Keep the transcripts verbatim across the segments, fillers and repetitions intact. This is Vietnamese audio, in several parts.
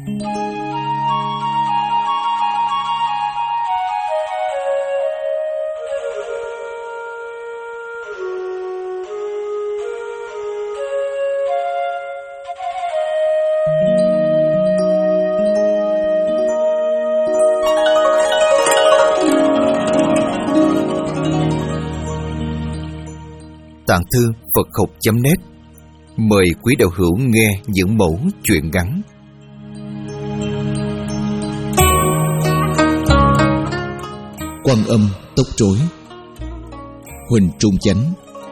Tạng thư Phật học chấm net mời quý đạo hữu nghe những mẫu chuyện ngắn. Quan âm tóc rối. Huỳnh Trung Chánh.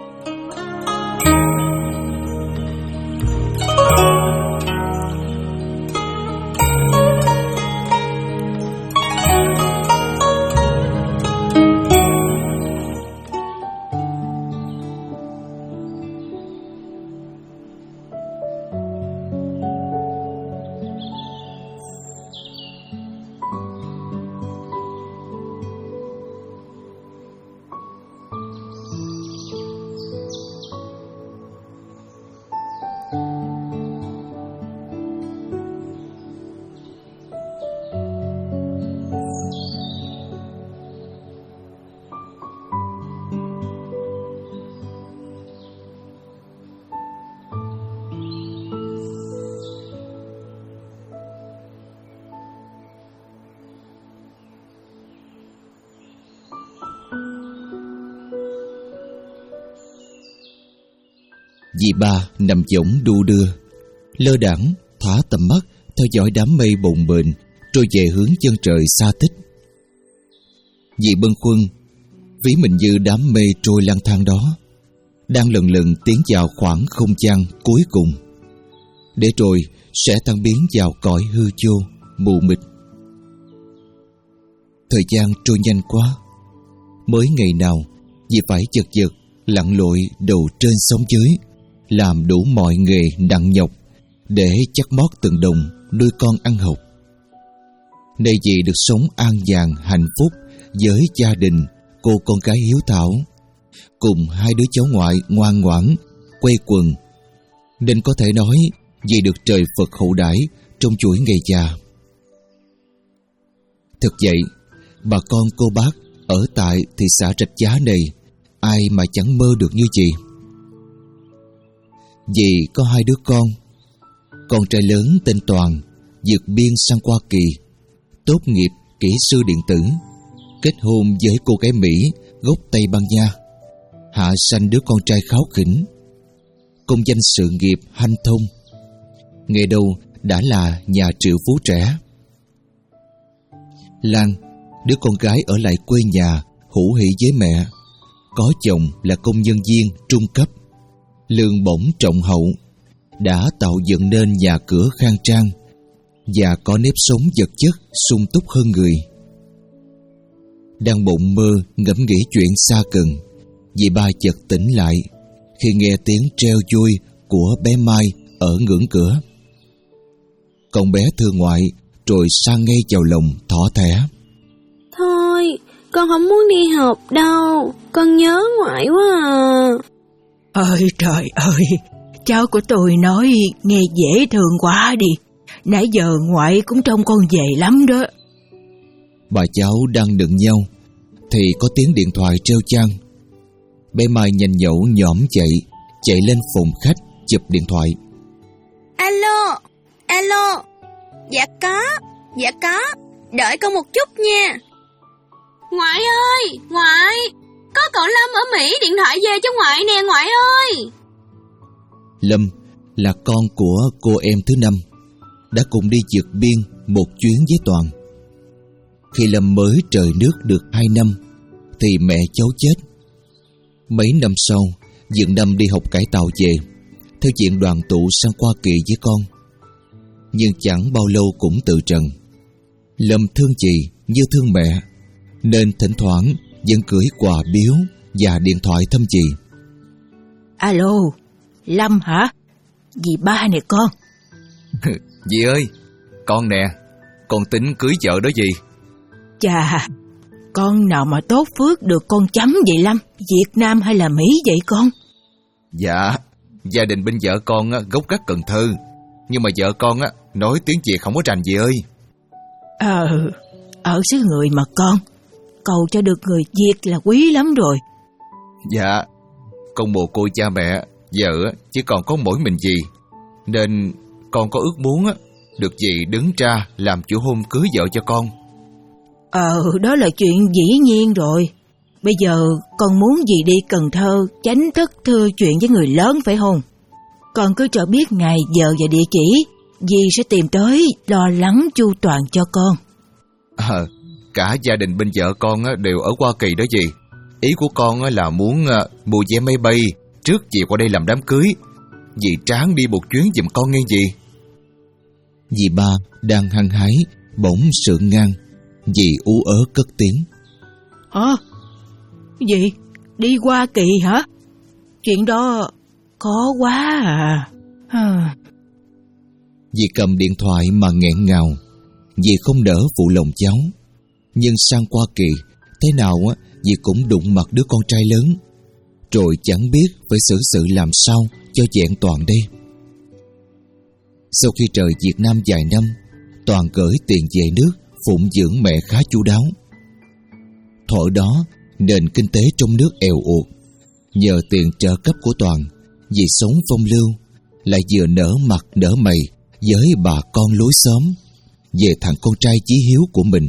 Dì ba nằm võng đu đưa, lơ đãng thả tầm mắt theo dõi đám mây bồng bềnh trôi về hướng chân trời xa tích. Dì bâng khuâng ví mình như đám mây trôi lang thang đó, đang lần lần tiến vào khoảng không gian cuối cùng, để rồi sẽ tan biến vào cõi hư vô mù mịt. Thời gian trôi nhanh quá, mới ngày nào dì phải chật vật lặn lội đầu trên sóng dưới, làm đủ mọi nghề nặng nhọc để chắc mót từng đồng nuôi con ăn học. Nay dì được sống an nhàn hạnh phúc với gia đình cô con gái hiếu thảo, cùng hai đứa cháu ngoại ngoan ngoãn quây quần, nên có thể nói dì được trời Phật hậu đãi trong chuỗi ngày già. Thực vậy, bà con cô bác ở tại thị xã Rạch Giá này, ai mà chẳng mơ được như dì. Dì có hai đứa con. Con trai lớn tên Toàn vượt biên sang Hoa Kỳ, tốt nghiệp kỹ sư điện tử, kết hôn với cô gái Mỹ gốc Tây Ban Nha, hạ sanh đứa con trai kháu khỉnh, công danh sự nghiệp hanh thông, nghề đâu đã là nhà triệu phú trẻ. Lan, đứa con gái ở lại quê nhà hữu hỉ với mẹ, có chồng là công nhân viên trung cấp, lương bổng trọng hậu, đã tạo dựng nên nhà cửa khang trang và có nếp sống vật chất sung túc hơn người. Đang mộng mơ ngẫm nghĩ chuyện xa cần, dì ba chợt tỉnh lại khi nghe tiếng treo vui của bé Mai ở ngưỡng cửa. Con bé thương ngoại rồi sang ngay vào lòng thỏ thẻ. Thôi, con không muốn đi học đâu, con nhớ ngoại quá à. Ơi trời ơi, cháu của tôi nói nghe dễ thương quá đi. Nãy giờ ngoại cũng trông con về lắm đó. Bà cháu đang nựng nhau thì có tiếng điện thoại reo chang. Bé Mai nhanh nhẩu nhõm chạy, chạy lên phòng khách chụp điện thoại. Alo, alo. Dạ có, dạ có. Đợi con một chút nha. Ngoại ơi, ngoại, có cậu Lâm ở Mỹ điện thoại về cho ngoại nè ngoại ơi. Lâm là con của cô em thứ năm, đã cùng đi vượt biên một chuyến với Toàn. Khi Lâm mới trời nước được hai năm thì mẹ cháu chết. Mấy năm sau, Dượng Năm đi học cải tạo về, theo diện đoàn tụ sang Hoa Kỳ với con. Nhưng chẳng bao lâu cũng từ trần. Lâm thương chị như thương mẹ, nên thỉnh thoảng vẫn gửi quà biếu và điện thoại thăm chị. Alo, Lâm hả? Dì ba nè con. Dì ơi, con nè, con tính cưới vợ đó dì. Chà, con nào mà tốt phước được con chấm vậy Lâm? Việt Nam hay là Mỹ vậy con? Dạ, gia đình bên vợ con gốc gác Cần Thơ, nhưng mà vợ con nói tiếng Việt không có rành dì ơi. Ờ, ở xứ người mà con, cầu cho được người Việt là quý lắm rồi. Dạ, con mồ côi cha mẹ, vợ chỉ còn có mỗi mình dì, nên con có ước muốn được dì đứng ra làm chủ hôn cưới vợ cho con. Ờ, đó là chuyện dĩ nhiên rồi. Bây giờ con muốn dì đi Cần Thơ tránh thất thưa chuyện với người lớn phải không? Con cứ cho biết ngày, giờ và địa chỉ, dì sẽ tìm tới lo lắng chu toàn cho con. À, cả gia đình bên vợ con đều ở Hoa Kỳ đó dì. Ý của con là muốn mua vé máy bay trước dì qua đây làm đám cưới. Dì tráng đi một chuyến giùm con nghe dì. Dì ba đang hăng hái bỗng sượng ngang. Dì ú ớ cất tiếng. Hả? Gì? Đi Hoa Kỳ hả? Chuyện đó khó quá à. à. Dì cầm điện thoại mà nghẹn ngào. Dì không nỡ phụ lòng cháu. Nhưng sang Hoa Kỳ, thế nào á, dì cũng đụng mặt đứa con trai lớn. Rồi chẳng biết phải xử sự làm sao cho vẹn toàn đây. Sau khi rời Việt Nam vài năm, Toàn gửi tiền về nước phụng dưỡng mẹ khá chu đáo. Thuở đó, nền kinh tế trong nước èo uột. Nhờ tiền trợ cấp của Toàn, dì sống phong lưu, lại vừa nở mặt nở mày với bà con lối xóm về thằng con trai chí hiếu của mình.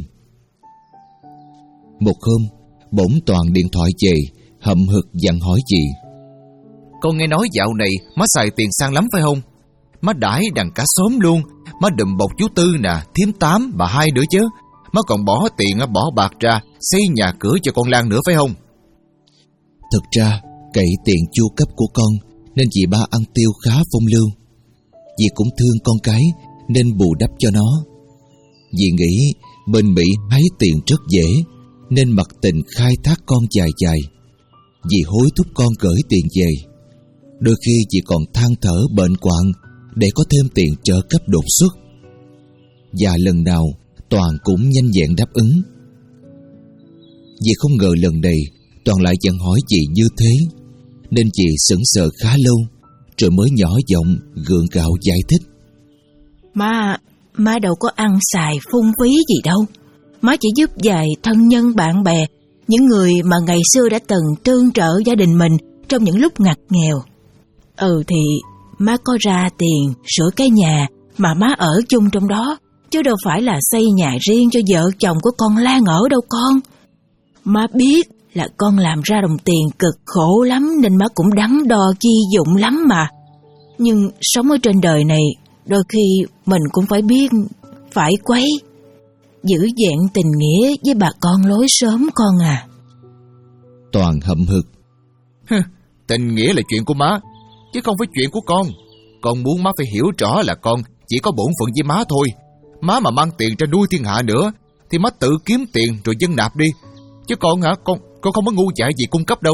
Một hôm, bỗng Toàn điện thoại về, hậm hực dặn hỏi dì. Con nghe nói dạo này má xài tiền sang lắm phải không? Má đãi đằng cả xóm luôn. Má đùm bọc chú Tư nè, Thím Tám, bà Hai nữa chứ. Má còn bỏ tiền bỏ bạc ra xây nhà cửa cho con Lan nữa phải không? Thực ra cậy tiền chu cấp của con nên dì ba ăn tiêu khá phong lưu. Dì cũng thương con cái nên bù đắp cho nó. Dì nghĩ bên Mỹ hái tiền rất dễ nên mặc tình khai thác con dài dài. Dì hối thúc con gửi tiền về. Đôi khi dì còn than thở bệnh quạng để có thêm tiền trợ cấp đột xuất. Và lần nào Toàn cũng nhanh nhẹn đáp ứng. Dì không ngờ lần này Toàn lại dặn hỏi dì như thế, nên dì sững sờ khá lâu, rồi mới nhỏ giọng gượng gạo giải thích. Má, má đâu có ăn xài phung phí gì đâu. Má chỉ giúp vài thân nhân bạn bè, những người mà ngày xưa đã từng tương trợ gia đình mình trong những lúc ngặt nghèo. Ừ thì má có ra tiền sửa cái nhà mà má ở chung trong đó, chứ đâu phải là xây nhà riêng cho vợ chồng của con Lan ở đâu con. Má biết là con làm ra đồng tiền cực khổ lắm nên má cũng đắn đo chi dụng lắm mà. Nhưng sống ở trên đời này, đôi khi mình cũng phải biết, phải quấy, giữ vẹn tình nghĩa với bà con lối xóm con à. Toàn hậm hực. Tình nghĩa là chuyện của má, chứ không phải chuyện của con. Con muốn má phải hiểu rõ là con chỉ có bổn phận với má thôi. Má mà mang tiền ra nuôi thiên hạ nữa thì má tự kiếm tiền rồi dâng nạp đi. Chứ con hả, con con không có ngu dại gì cung cấp đâu.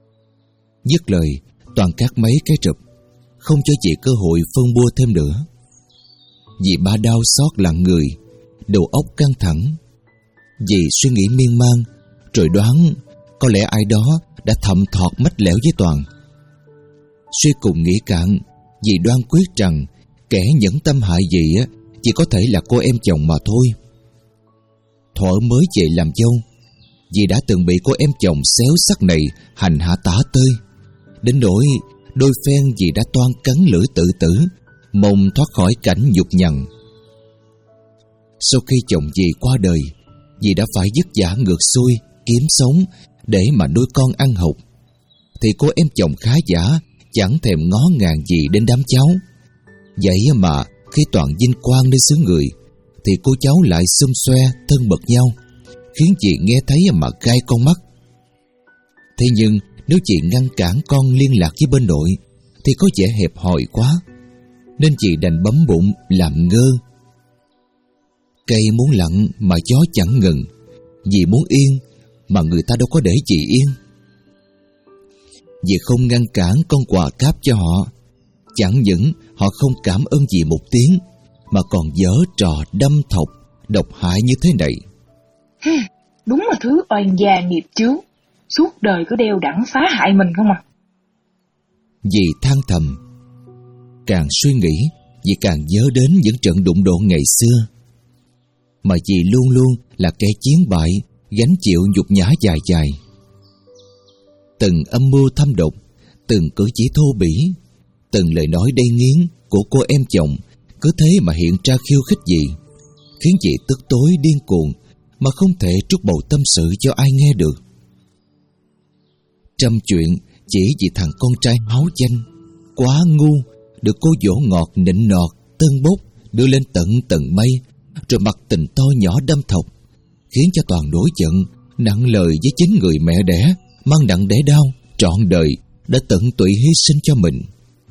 Dứt lời, Toàn cắt mấy cái rụp, không cho chị cơ hội phân bua thêm nữa. Dì ba đau xót lặng người, đầu óc căng thẳng. Dì suy nghĩ miên man, rồi đoán có lẽ ai đó đã thầm thọt mách lẻo với Toàn. Suy cùng nghĩ cạn, dì đoan quyết rằng kẻ nhẫn tâm hại dì á chỉ có thể là cô em chồng mà thôi. Thuở mới về làm dâu, dì đã từng bị cô em chồng xéo sắc này hành hạ tả tơi, đến nỗi đôi phen dì đã toan cắn lưỡi tự tử, mong thoát khỏi cảnh nhục nhằn. Sau khi chồng dì qua đời, dì đã phải vất vả ngược xuôi kiếm sống để mà nuôi con ăn học. Thì cô em chồng khá giả chẳng thèm ngó ngàng gì đến đám cháu. Vậy mà khi Toàn vinh quang đến xứ người, thì cô cháu lại xum xoe thân mật nhau, khiến chị nghe thấy mà gai con mắt. Thế nhưng nếu chị ngăn cản con liên lạc với bên nội thì có vẻ hẹp hòi quá, nên chị đành bấm bụng làm ngơ. Cây muốn lặng mà gió chẳng ngừng, vì muốn yên mà người ta đâu có để chị yên. Vì không ngăn cản con quà cáp cho họ, chẳng những họ không cảm ơn gì một tiếng, mà còn giở trò đâm thọc, độc hại như thế này. Đúng là thứ oan gia nghiệp chướng, suốt đời cứ đeo đẳng phá hại mình không à. Dì than thầm. Càng suy nghĩ, dì càng nhớ đến những trận đụng độ ngày xưa. Mà dì luôn luôn là kẻ chiến bại, gánh chịu nhục nhã dài dài. Từng âm mưu thâm độc, từng cử chỉ thô bỉ, từng lời nói đay nghiến của cô em chồng cứ thế mà hiện ra khiêu khích dì, khiến dì tức tối điên cuồng mà không thể trút bầu tâm sự cho ai nghe được. Trăm chuyện chỉ vì thằng con trai háu danh, quá ngu, được cô dỗ ngọt nịnh nọt, tân bốc đưa lên tận tầng mây, rồi mặc tình to nhỏ đâm thọc, khiến cho Toàn nổi giận, nặng lời với chính người mẹ đẻ, mang nặng đẻ đau trọn đời đã tận tụy hy sinh cho mình.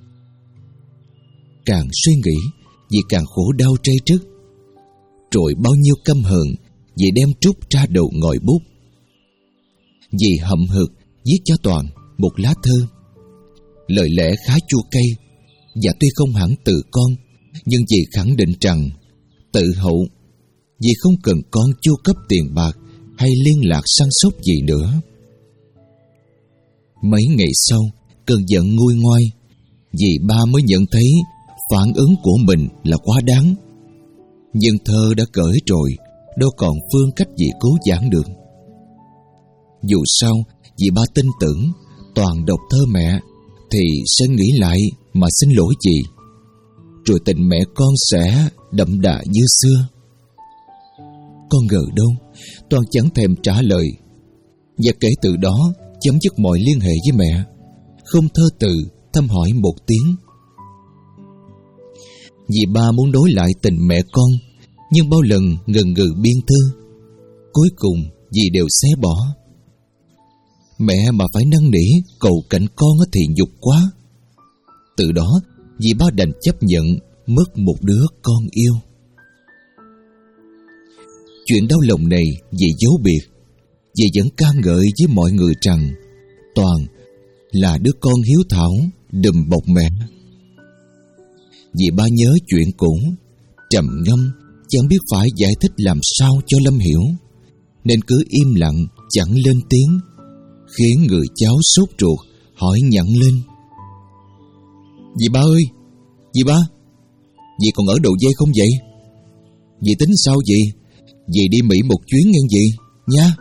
Càng suy nghĩ, dì càng khổ đau trây trức. Rồi bao nhiêu căm hờn, dì đem trút ra đầu ngòi bút. Dì hậm hực viết cho Toàn một lá thơ. Lời lẽ khá chua cay, và tuy không hẳn từ con, nhưng dì khẳng định rằng tự hậu, dì không cần con chu cấp tiền bạc hay liên lạc săn sóc gì nữa. Mấy ngày sau, cơn giận nguôi ngoai, dì ba mới nhận thấy phản ứng của mình là quá đáng. Nhưng thơ đã cởi rồi, đâu còn phương cách gì cứu vãn được. Dù sao, dì ba tin tưởng Toàn đọc thơ mẹ thì sẽ nghĩ lại mà xin lỗi dì, rồi tình mẹ con sẽ đậm đà như xưa. Con ngờ đâu, Toàn chẳng thèm trả lời, và kể từ đó chấm dứt mọi liên hệ với mẹ, không thơ từ thăm hỏi một tiếng. Dì ba muốn đối lại tình mẹ con, nhưng bao lần ngần ngừ biên thư, cuối cùng dì đều xé bỏ. Mẹ mà phải năn nỉ cầu cạnh con thì nhục quá. Từ đó dì ba đành chấp nhận mất một đứa con yêu. Chuyện đau lòng này dì giấu biệt. Dì vẫn ca ngợi với mọi người rằng Toàn là đứa con hiếu thảo, đùm bọc mẹ. Dì ba nhớ chuyện cũ, trầm ngâm, chẳng biết phải giải thích làm sao cho Lâm hiểu, nên cứ im lặng chẳng lên tiếng, khiến người cháu sốt ruột hỏi nhặng lên: Dì ba ơi, dì ba, dì còn ở Đầu Dây không vậy? Dì tính sao vậy? Dì đi Mỹ một chuyến nghe dì nha.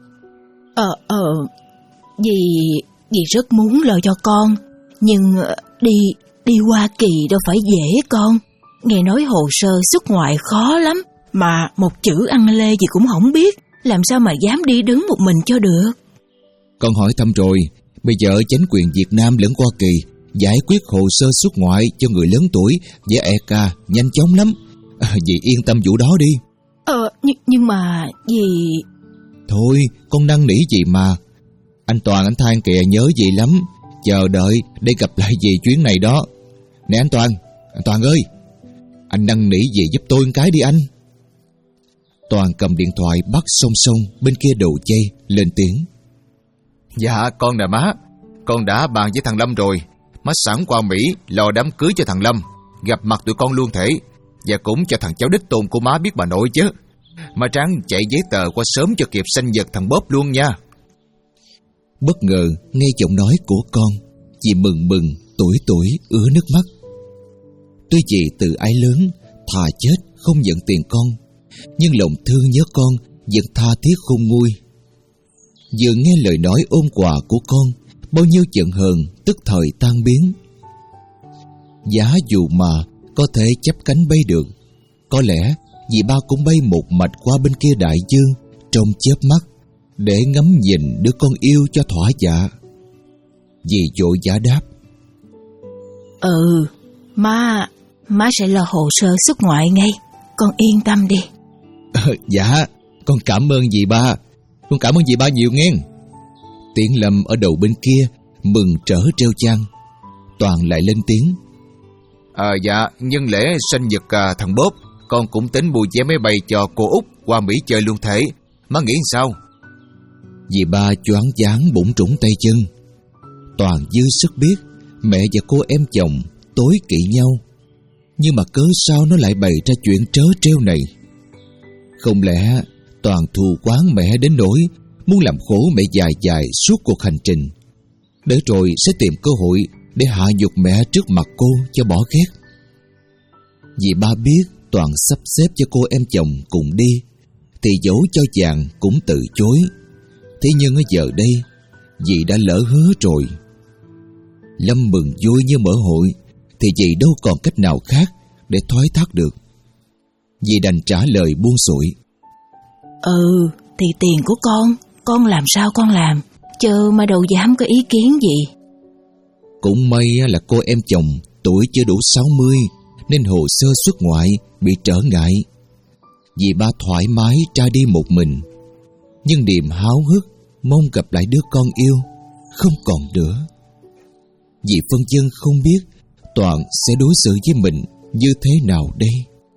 Ờ ờ Dì Dì rất muốn lo cho con, nhưng đi Đi Hoa Kỳ đâu phải dễ con. Nghe nói hồ sơ xuất ngoại khó lắm, mà một chữ ăn lê gì cũng không biết, làm sao mà dám đi đứng một mình cho được. Con hỏi thăm rồi, bây giờ chính quyền Việt Nam lẫn Hoa Kỳ giải quyết hồ sơ xuất ngoại cho người lớn tuổi với e ca nhanh chóng lắm. À, dì yên tâm vụ đó đi. Ờ nhưng, nhưng mà dì... Thôi con năn nỉ gì mà. Anh Toàn anh than kìa, nhớ dì lắm, chờ đợi để gặp lại dì chuyến này đó. Nè anh Toàn, anh Toàn ơi, anh năn nỉ dì giúp tôi một cái đi anh. Toàn cầm điện thoại bắt song song bên kia đầu dây lên tiếng: Dạ con nè má, con đã bàn với thằng Lâm rồi. Má sẵn qua Mỹ lo đám cưới cho thằng Lâm, gặp mặt tụi con luôn thể, và cũng cho thằng cháu đích tôn của má biết bà nội chứ. Má ráng chạy giấy tờ qua sớm cho kịp sanh nhật thằng Bóp luôn nha. Bất ngờ nghe giọng nói của con, dì mừng mừng tuổi tuổi ứa nước mắt. Tuy dì từ ái lớn, thà chết không nhận tiền con, nhưng lòng thương nhớ con vẫn tha thiết khôn nguôi. Vừa nghe lời nói ôm quà của con, bao nhiêu giận hờn tức thời tan biến. Giá dù mà có thể chắp cánh bay được, có lẽ dì ba cũng bay một mạch qua bên kia đại dương trong chớp mắt, để ngắm nhìn đứa con yêu cho thỏa dạ. Dì vội vã đáp: Ừ, má, má sẽ lo hồ sơ xuất ngoại ngay, con yên tâm đi. À, dạ, con cảm ơn dì ba, con cảm ơn dì ba nhiều nghe. Tiếng Lâm ở đầu bên kia mừng trở reo chan. Toàn lại lên tiếng: À dạ, nhân lễ sinh nhật à, thằng Bóp, con cũng tính mua vé máy bay cho cô Út qua Mỹ chơi luôn thể. Má nghĩ sao? Dì ba choáng váng bủn trũng tay chân. Toàn dư sức biết mẹ và cô em chồng tối kỵ nhau, nhưng mà cớ sao nó lại bày ra chuyện trớ trêu này? Không lẽ Toàn thù quán mẹ đến nỗi muốn làm khổ mẹ dài dài suốt cuộc hành trình, để rồi sẽ tìm cơ hội để hạ nhục mẹ trước mặt cô cho bỏ ghét? Dì ba biết Toàn sắp xếp cho cô em chồng cùng đi, thì dẫu cho chàng cũng từ chối. Thế nhưng ở giờ đây, dì đã lỡ hứa rồi. Lâm mừng vui như mở hội, thì dì đâu còn cách nào khác để thoái thác được. Dì đành trả lời buông xuôi. Ừ, thì tiền của con, con làm sao con làm, chứ mà đâu dám có ý kiến gì. Cũng may là cô em chồng tuổi chưa đủ sáu mươi, nên hồ sơ xuất ngoại bị trở ngại. Dì ba thoải mái ra đi một mình, nhưng niềm háo hức mong gặp lại đứa con yêu không còn nữa. Dì phân vân không biết Toàn sẽ đối xử với mình như thế nào đây.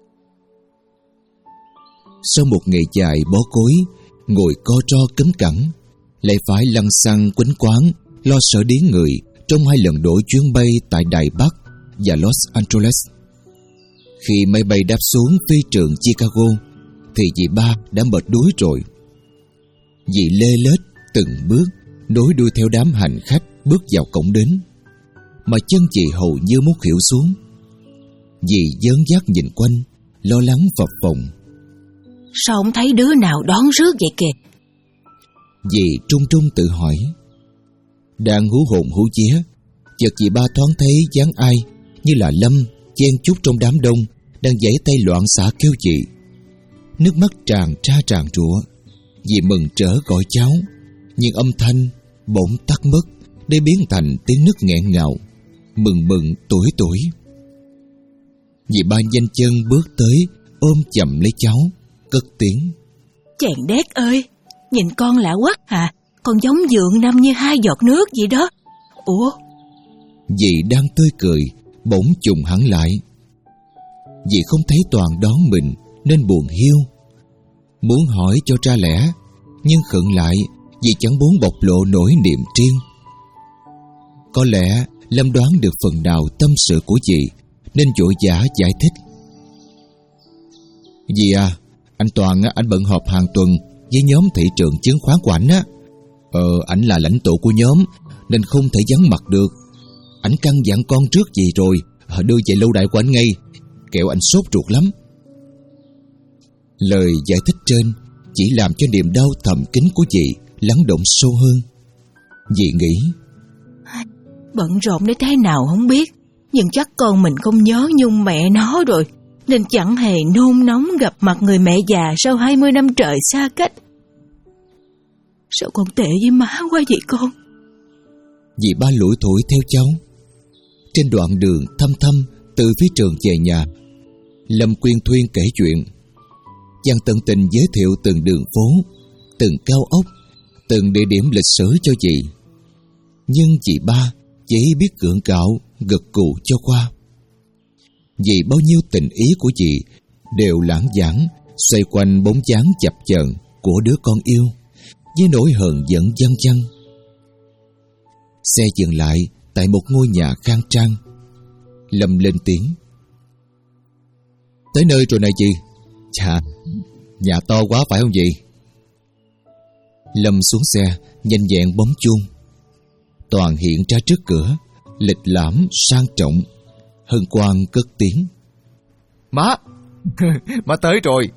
Sau một ngày dài bó gối, ngồi co ro cấm cẳng, lại phải lăn xăng quánh quán lo sợ điếng người trong hai lần đổi chuyến bay tại Đài Bắc và Los Angeles. Khi máy bay đáp xuống phi trường Chicago, thì dì ba đã mệt đuối rồi. Dì lê lết từng bước nối đuôi theo đám hành khách bước vào cổng đến, mà chân chị hầu như muốn khuỵu xuống. Dì dớn dắt nhìn quanh, lo lắng phập phồng. Sao không thấy đứa nào đón rước vậy kìa? Dì trung trung tự hỏi. Đang hú hồn hú vía, chợt dì ba thoáng thấy dáng ai như là Lâm chen chúc trong đám đông, đang giãy tay loạn xạ kêu chị. Nước mắt tràn ra tràn trụa. Dì mừng trở gọi cháu, nhưng âm thanh bỗng tắt mất để biến thành tiếng nức nghẹn ngào. Mừng mừng tuổi tuổi. Dì ba nhanh chân bước tới, ôm chậm lấy cháu, cất tiếng. Chàng đét ơi, nhìn con lạ quá hả? Con giống dượng năm như hai giọt nước vậy đó. Ủa? Dì đang tươi cười, bỗng trùng hẳn lại. Dì không thấy Toàn đón mình nên buồn hiu, muốn hỏi cho ra lẽ, nhưng khựng lại vì chẳng muốn bộc lộ nỗi niềm riêng. Có lẽ Lâm đoán được phần nào tâm sự của dì, nên vội vã giải thích. Dì à, anh Toàn anh bận họp hàng tuần với nhóm thị trường chứng khoán của ảnh á. Ờ, ảnh là lãnh tụ của nhóm nên không thể vắng mặt được. Ảnh căn dặn con trước gì rồi, đưa về lâu đài của ảnh ngay, kẻo anh sốt ruột lắm. Lời giải thích trên chỉ làm cho niềm đau thầm kín của dì lắng động sâu hơn. Dì nghĩ, bận rộn đến thế nào không biết, nhưng chắc con mình không nhớ nhung mẹ nó rồi, nên chẳng hề nôn nóng gặp mặt người mẹ già sau hai mươi năm trời xa cách. Sao con tệ với má quá vậy con? Dì ba lủi thủi theo cháu. Trên đoạn đường thăm thăm từ phía trường về nhà, Lâm quyên thuyên kể chuyện. Chàng tận tình giới thiệu từng đường phố, từng cao ốc, từng địa điểm lịch sử cho dì. Nhưng chị ba chỉ biết gượng gạo, gật gù cho qua. Vì bao nhiêu tình ý của dì đều lãng vãng xoay quanh bóng dáng chập chờn của đứa con yêu, với nỗi hờn giận văng văng. Xe dừng lại tại một ngôi nhà khang trang. Lâm lên tiếng. Tới nơi rồi này chị. Chà, nhà to quá phải không chị? Lâm xuống xe, nhanh nhẹn bấm chuông. Toàn hiện ra trước cửa, lịch lãm sang trọng. Hân Quang cất tiếng. Má, má tới rồi.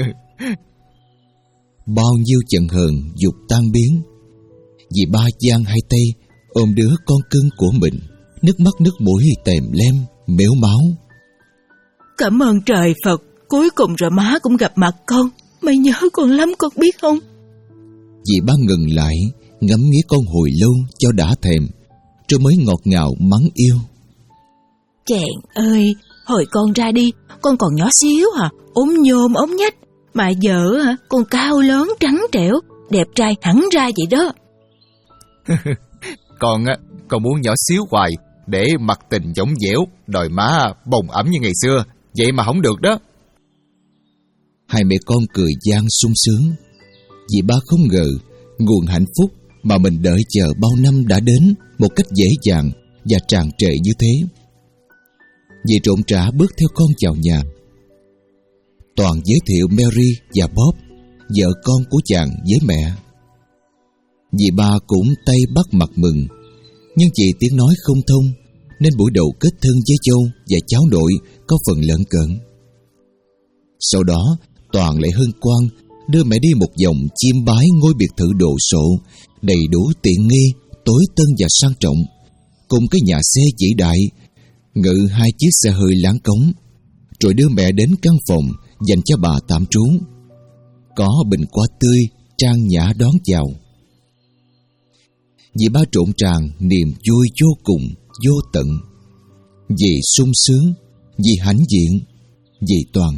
Bao nhiêu giận hờn dục tan biến. Dì ba giang hai tay ôm đứa con cưng của mình, nước mắt nước mũi tèm lem, mếu máu. Cảm ơn trời Phật, cuối cùng rồi má cũng gặp mặt con. Mày nhớ con lắm con biết không? Dì ba ngừng lại, ngắm nghía con hồi lâu cho đã thèm, rồi mới ngọt ngào mắng yêu. Chàng ơi, hồi con ra đi, con còn nhỏ xíu hả, ốm nhôm ốm nhách. Mà giờ hả, con cao lớn trắng trẻo, đẹp trai hẳn ra vậy đó. Con á, con muốn nhỏ xíu hoài, để mặt tình giống dẻo, đòi má bồng ẩm như ngày xưa, vậy mà không được đó. Hai mẹ con cười gian sung sướng. Dì ba không ngờ nguồn hạnh phúc mà mình đợi chờ bao năm đã đến một cách dễ dàng và tràn trề như thế. Dì trộm rã bước theo con vào nhà. Toàn giới thiệu Mary và Bob, vợ con của chàng với mẹ. Dì ba cũng tay bắt mặt mừng, nhưng chỉ tiếng nói không thông nên buổi đầu kết thân với Châu và cháu nội có phần lợn cợn. Sau đó Toàn lại hân hoan đưa mẹ đi một vòng chiêm bái ngôi biệt thự đồ sộ, đầy đủ tiện nghi, tối tân và sang trọng, cùng cái nhà xe vĩ đại, ngự hai chiếc xe hơi láng cống, rồi đưa mẹ đến căn phòng dành cho bà tạm trú. Có bình hoa tươi trang nhã đón chào. Dì ba trộn tràn niềm vui vô cùng, vô tận. Vì sung sướng, vì hãnh diện, vì Toàn.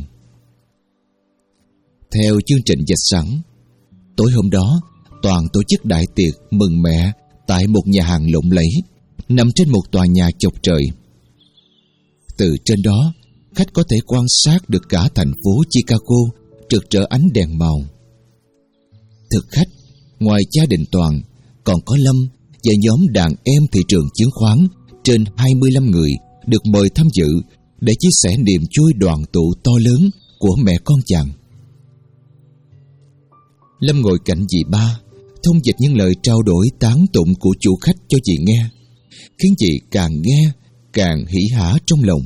Theo chương trình vạch sẵn, tối hôm đó Toàn tổ chức đại tiệc mừng mẹ tại một nhà hàng lộng lẫy nằm trên một tòa nhà chọc trời. Từ trên đó, khách có thể quan sát được cả thành phố Chicago rực rỡ ánh đèn màu. Thực khách, ngoài gia đình Toàn, còn có Lâm và nhóm đàn em thị trường chứng khoán trên hai mươi lăm người được mời tham dự để chia sẻ niềm vui đoàn tụ to lớn của mẹ con chàng. Lâm ngồi cạnh dì ba, thông dịch những lời trao đổi tán tụng của chủ khách cho dì nghe, khiến chị càng nghe càng hỉ hả trong lòng.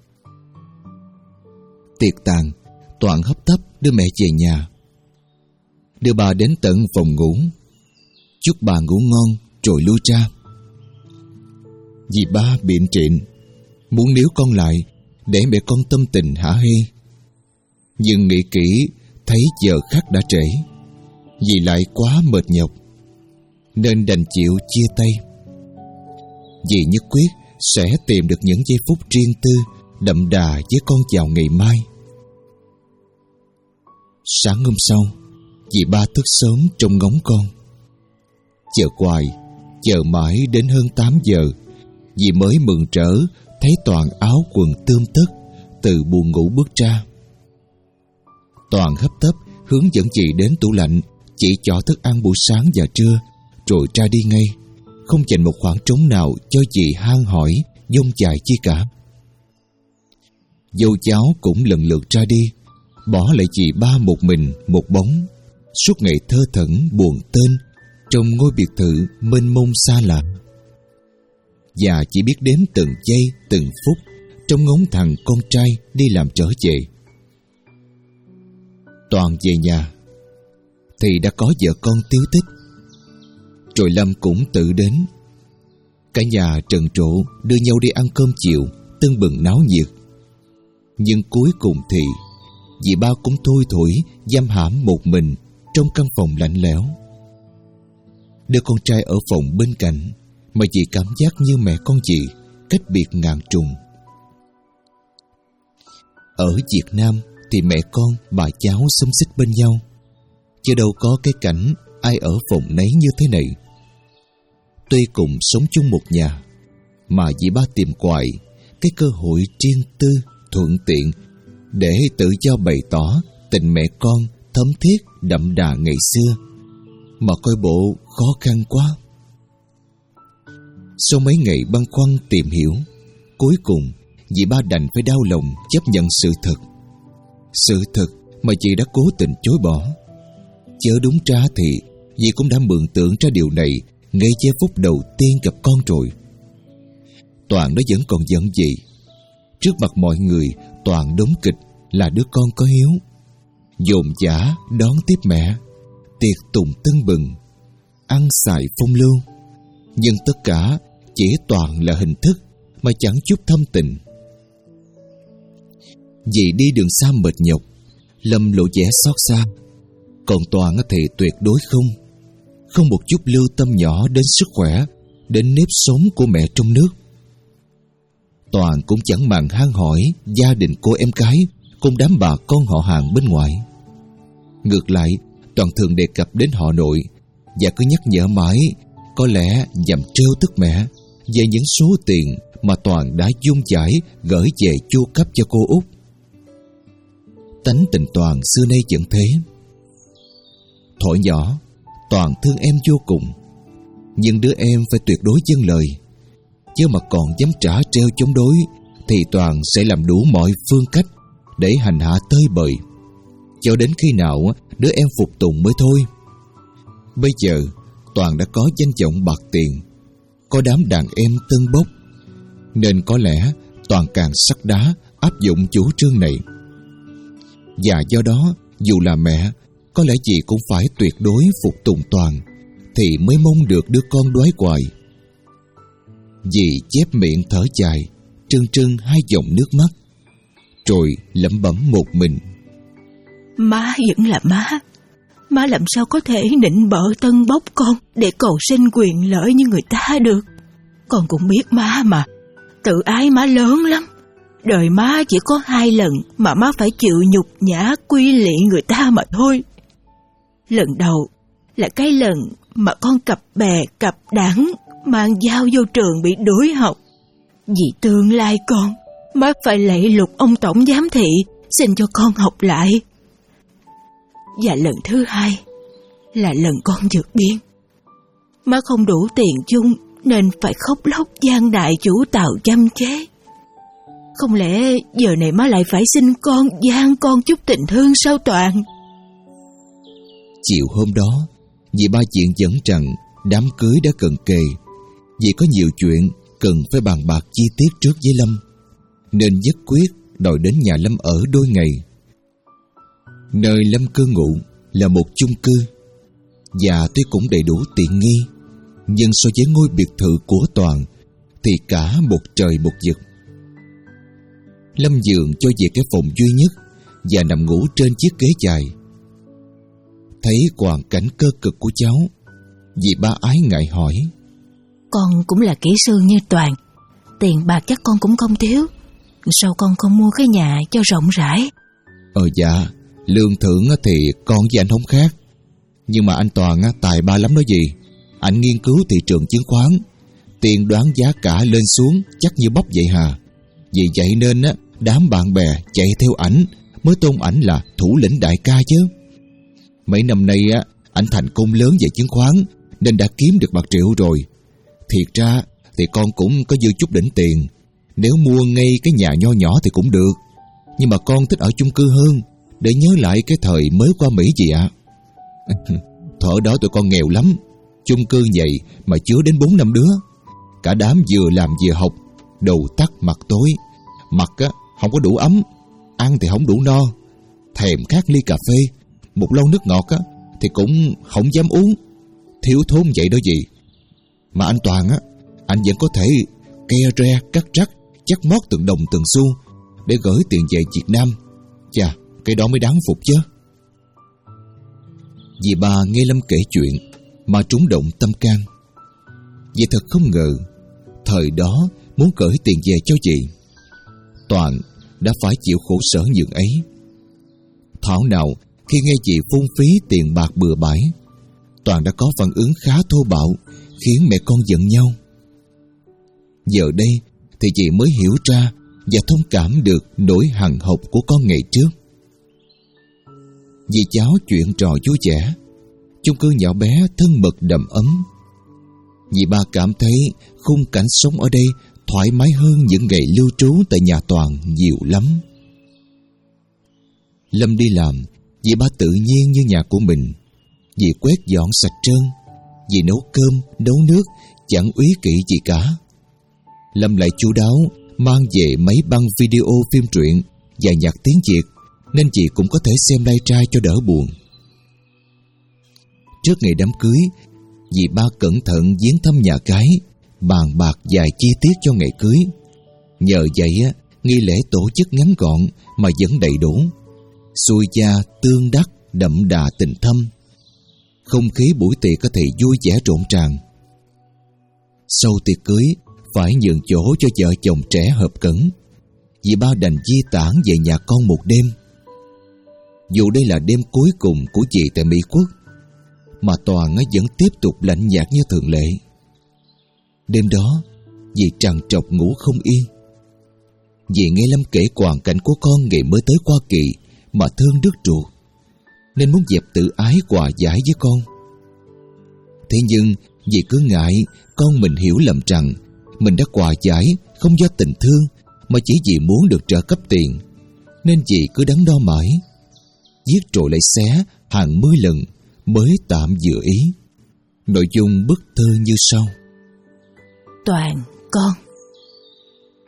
Tiệc tàn, Toàn hấp tấp đưa mẹ về nhà, đưa bà đến tận phòng ngủ, chúc bà ngủ ngon rồi lui ra. Dì ba biện trịnh muốn níu con lại để mẹ con tâm tình hả hê, nhưng nghĩ kỹ thấy giờ khắc đã trễ, dì lại quá mệt nhọc nên đành chịu chia tay. Dì nhất quyết sẽ tìm được những giây phút riêng tư đậm đà với con vào ngày mai. Sáng hôm sau, dì ba thức sớm trông ngóng con. Chờ hoài, chờ mãi đến hơn tám giờ, dì mới mừng rỡ thấy Toàn áo quần tươm tất từ buồng ngủ bước ra. Toàn hấp tấp hướng dẫn chị đến tủ lạnh, chỉ cho thức ăn buổi sáng và trưa, rồi ra đi ngay, không dành một khoảng trống nào cho dì han hỏi dông dài chi cả. Dâu cháu cũng lần lượt ra đi, bỏ lại dì ba một mình một bóng, suốt ngày thơ thẩn buồn tên trong ngôi biệt thự mênh mông xa lạ. Và chỉ biết đếm từng giây từng phút trong ngóng thằng con trai đi làm trở về. Toàn về nhà thì đã có vợ con tíu tích, rồi Lâm cũng tự đến. Cả nhà trần trộ đưa nhau đi ăn cơm chiều, tưng bừng náo nhiệt. Nhưng cuối cùng thì dì ba cũng thôi thổi giam hãm một mình trong căn phòng lạnh lẽo. Đứa con trai ở phòng bên cạnh mà dì cảm giác như mẹ con dì cách biệt ngàn trùng. Ở Việt Nam thì mẹ con bà cháu xúm xít bên nhau, chứ đâu có cái cảnh ai ở phòng nấy như thế này. Tuy cùng sống chung một nhà, mà dì ba tìm hoài cái cơ hội riêng tư, thuận tiện để tự do bày tỏ tình mẹ con thấm thiết đậm đà ngày xưa, mà coi bộ khó khăn quá. Sau mấy ngày băn khoăn tìm hiểu, cuối cùng dì ba đành phải đau lòng chấp nhận sự thật. Sự thật mà chị đã cố tình chối bỏ. Chớ đúng ra thì dì cũng đã mường tượng ra điều này ngay giây phút đầu tiên gặp con rồi. Toàn nó vẫn còn giận dì. Trước mặt mọi người, Toàn đóng kịch là đứa con có hiếu, dồn dã đón tiếp mẹ, tiệc tùng tưng bừng, ăn xài phong lưu. Nhưng tất cả chỉ toàn là hình thức mà chẳng chút thâm tình. Dì đi đường xa mệt nhọc, Lâm lộ vẻ xót xa, còn Toàn thì tuyệt đối không. Không một chút lưu tâm nhỏ đến sức khỏe, đến nếp sống của mẹ trong nước. Toàn cũng chẳng màng han hỏi gia đình cô em gái cùng đám bà con họ hàng bên ngoài. Ngược lại, Toàn thường đề cập đến họ nội và cứ nhắc nhở mãi, có lẽ nhằm trêu tức mẹ, về những số tiền mà Toàn đã dung dãi gửi về chu cấp cho cô út. Tánh tình Toàn xưa nay vẫn thế. Thuở nhỏ, Toàn thương em vô cùng, nhưng đứa em phải tuyệt đối vâng lời, chứ mà còn dám trả treo chống đối thì Toàn sẽ làm đủ mọi phương cách để hành hạ tơi bời, cho đến khi nào đứa em phục tùng mới thôi. Bây giờ Toàn đã có danh vọng bạc tiền, có đám đàn em tâng bốc, nên có lẽ Toàn càng sắt đá áp dụng chủ trương này. Và do đó, dù là mẹ, có lẽ chị cũng phải tuyệt đối phục tùng Toàn thì mới mong được đứa con đoái hoài. Dì chép miệng thở dài, trưng trưng hai dòng nước mắt, rồi lẩm bẩm một mình: Má vẫn là má. Má làm sao có thể nịnh bợ tân bốc con để cầu xin quyền lợi như người ta được. Con cũng biết má mà, tự ái má lớn lắm. Đời má chỉ có hai lần mà má phải chịu nhục nhã quy lị người ta mà thôi. Lần đầu là cái lần mà con cặp bè cặp đảng mang dao vô trường bị đuổi học. Vì tương lai con, má phải lạy lục ông tổng giám thị xin cho con học lại. Và lần thứ hai là lần con vượt biên. Má không đủ tiền chung nên phải khóc lóc gian đại chủ tàu chăm chế. Không lẽ giờ này má lại phải xin con gian con chút tình thương sao Toàn? Chiều hôm đó, dì ba chuyện dẫn rằng đám cưới đã cận kề. Vì có nhiều chuyện cần phải bàn bạc chi tiết trước với Lâm, nên nhất quyết đòi đến nhà Lâm ở đôi ngày. Nơi Lâm cư ngụ là một chung cư, và tuy cũng đầy đủ tiện nghi, nhưng so với ngôi biệt thự của Toàn thì cả một trời một vực. Lâm giường cho về cái phòng duy nhất và nằm ngủ trên chiếc ghế dài. Thấy hoàn cảnh cơ cực của cháu, dì ba ái ngại hỏi: Con cũng là kỹ sư như Toàn, tiền bạc chắc con cũng không thiếu. Sao con không mua cái nhà cho rộng rãi? Ờ dạ, lương thưởng thì con với anh không khác. Nhưng mà anh Toàn tài ba lắm đó dì. Anh nghiên cứu thị trường chứng khoán, tiên đoán giá cả lên xuống chắc như bóc vậy hà. Vì vậy nên á, đám bạn bè chạy theo ảnh mới tôn ảnh là thủ lĩnh đại ca chứ. Mấy năm nay á, anh thành công lớn về chứng khoán nên đã kiếm được bạc triệu rồi. Thiệt ra thì con cũng có dư chút đỉnh tiền, nếu mua ngay cái nhà nho nhỏ thì cũng được. Nhưng mà con thích ở chung cư hơn, để nhớ lại cái thời mới qua Mỹ gì ạ. Thuở đó tụi con nghèo lắm, chung cư vậy mà chứa đến bốn năm đứa. Cả đám vừa làm vừa học, đầu tắt mặt tối. Mặt á không có đủ ấm, ăn thì không đủ no, thèm khát ly cà phê, một lon nước ngọt á thì cũng không dám uống. Thiếu thốn vậy đó gì. Mà anh Toàn á, anh vẫn có thể ke re cắt rắc chắc mót từng đồng từng xu để gửi tiền về Việt Nam. Chà, cái đó mới đáng phục chứ. Dì ba nghe Lâm kể chuyện mà trúng động tâm can. Vì thật không ngờ thời đó muốn gửi tiền về cho chị, Toàn đã phải chịu khổ sở nhường ấy. Thảo nào khi nghe chị phung phí tiền bạc bừa bãi, Toàn đã có phản ứng khá thô bạo, khiến mẹ con giận nhau. Giờ đây thì chị mới hiểu ra và thông cảm được nỗi hằn học của con ngày trước. Dì cháu chuyện trò vui vẻ, chung cư nhỏ bé thân mật đầm ấm. Dì ba cảm thấy khung cảnh sống ở đây thoải mái hơn những ngày lưu trú tại nhà Toàn nhiều lắm. Lâm đi làm, dì ba tự nhiên như nhà của mình. Dì quét dọn sạch trơn, dì nấu cơm, nấu nước, chẳng úy kỵ gì cả. Lâm lại chu đáo mang về mấy băng video phim truyện và nhạc tiếng Việt, nên chị cũng có thể xem live trai cho đỡ buồn. Trước ngày đám cưới, dì ba cẩn thận viếng thăm nhà gái, bàn bạc vài chi tiết cho ngày cưới. Nhờ vậy á, nghi lễ tổ chức ngắn gọn mà vẫn đầy đủ, xuôi gia tương đắc, đậm đà tình thâm. Không khí buổi tiệc có thể vui vẻ rộn ràng. Sau tiệc cưới phải nhường chỗ cho vợ chồng trẻ hợp cẩn, dì ba đành di tản về nhà con một đêm. Dù đây là đêm cuối cùng của chị tại Mỹ Quốc, mà Toàn vẫn tiếp tục lạnh nhạt như thường lệ. Đêm đó, dì trằn trọc ngủ không yên. Dì nghe Lâm kể hoàn cảnh của con ngày mới tới Hoa Kỳ mà thương đứt ruột, nên muốn dẹp tự ái hòa giải với con. Thế nhưng dì cứ ngại con mình hiểu lầm rằng mình đã hòa giải không do tình thương mà chỉ vì muốn được trợ cấp tiền, nên dì cứ đắn đo mãi, viết rồi lại xé hàng mươi lần mới tạm vừa ý. Nội dung bức thư như sau: Toàn, con,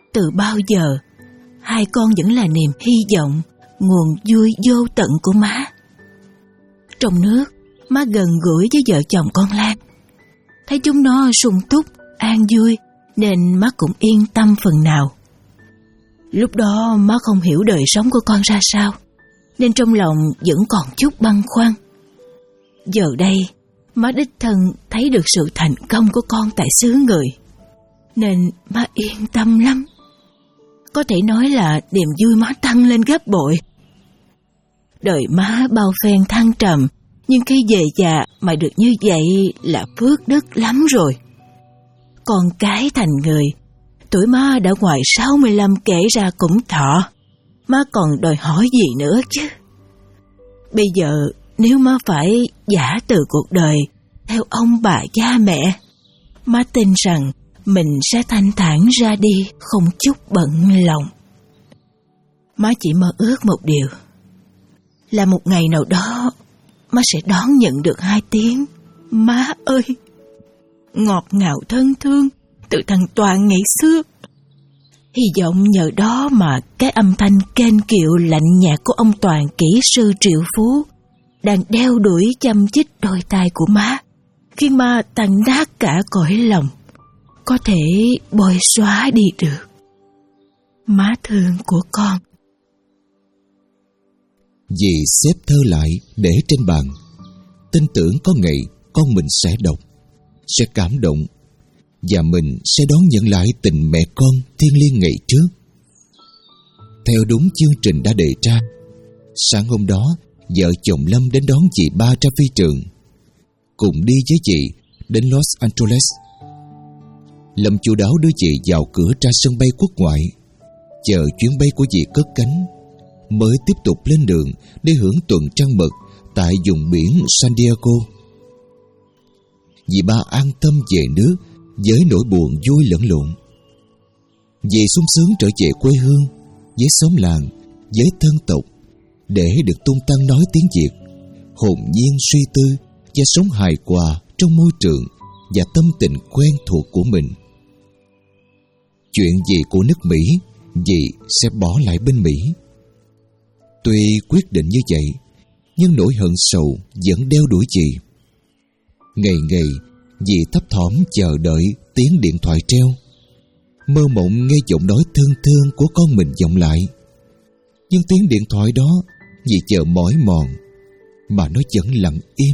từ bao giờ, hai con vẫn là niềm hy vọng, nguồn vui vô tận của má. Trong nước, má gần gũi với vợ chồng con Lan. Thấy chúng nó sung túc, an vui, nên má cũng yên tâm phần nào. Lúc đó má không hiểu đời sống của con ra sao, nên trong lòng vẫn còn chút băn khoăn. Giờ đây, má đích thân thấy được sự thành công của con tại xứ người, nên má yên tâm lắm. Có thể nói là niềm vui má tăng lên gấp bội. Đời má bao phen thăng trầm, nhưng khi về già mà được như vậy là phước đức lắm rồi. Con cái thành người, tuổi má đã ngoài sáu mươi lăm kể ra cũng thọ, má còn đòi hỏi gì nữa chứ. Bây giờ nếu má phải giả từ cuộc đời theo ông bà cha mẹ, má tin rằng mình sẽ thanh thản ra đi không chút bận lòng. Má chỉ mơ ước một điều, là một ngày nào đó má sẽ đón nhận được hai tiếng má ơi ngọt ngào thân thương từ thằng Toàn ngày xưa. Hy vọng nhờ đó mà cái âm thanh kênh kiệu lạnh nhạt của ông Toàn kỹ sư triệu phú đang đeo đuổi chăm chích đôi tai của má, khiến má tan nát cả cõi lòng, có thể bôi xóa đi được. Má thương của con. Dì xếp thơ lại để trên bàn, tin tưởng có ngày con mình sẽ đọc, sẽ cảm động, và mình sẽ đón nhận lại tình mẹ con thiêng liêng ngày trước. Theo đúng chương trình đã đề ra, sáng hôm đó vợ chồng Lâm đến đón chị ba ra phi trường, cùng đi với chị đến Los Angeles. Lâm chu đáo đưa chị vào cửa ra sân bay quốc ngoại, chờ chuyến bay của dì cất cánh, mới tiếp tục lên đường để hưởng tuần trăng mật tại vùng biển San Diego. Dì ba an tâm về nước với nỗi buồn vui lẫn lộn. Dì sung sướng trở về quê hương, với xóm làng, với thân tộc, để được tung tăng nói tiếng Việt, hồn nhiên suy tư và sống hài hòa trong môi trường và tâm tình quen thuộc của mình. Chuyện gì của nước Mỹ, dì sẽ bỏ lại bên Mỹ. Tuy quyết định như vậy, nhưng nỗi hận sầu vẫn đeo đuổi chị. Ngày ngày, dì thấp thỏm chờ đợi tiếng điện thoại treo, mơ mộng nghe giọng nói thương thương của con mình vọng lại. Nhưng tiếng điện thoại đó, dì chờ mỏi mòn, mà nó vẫn lặng im.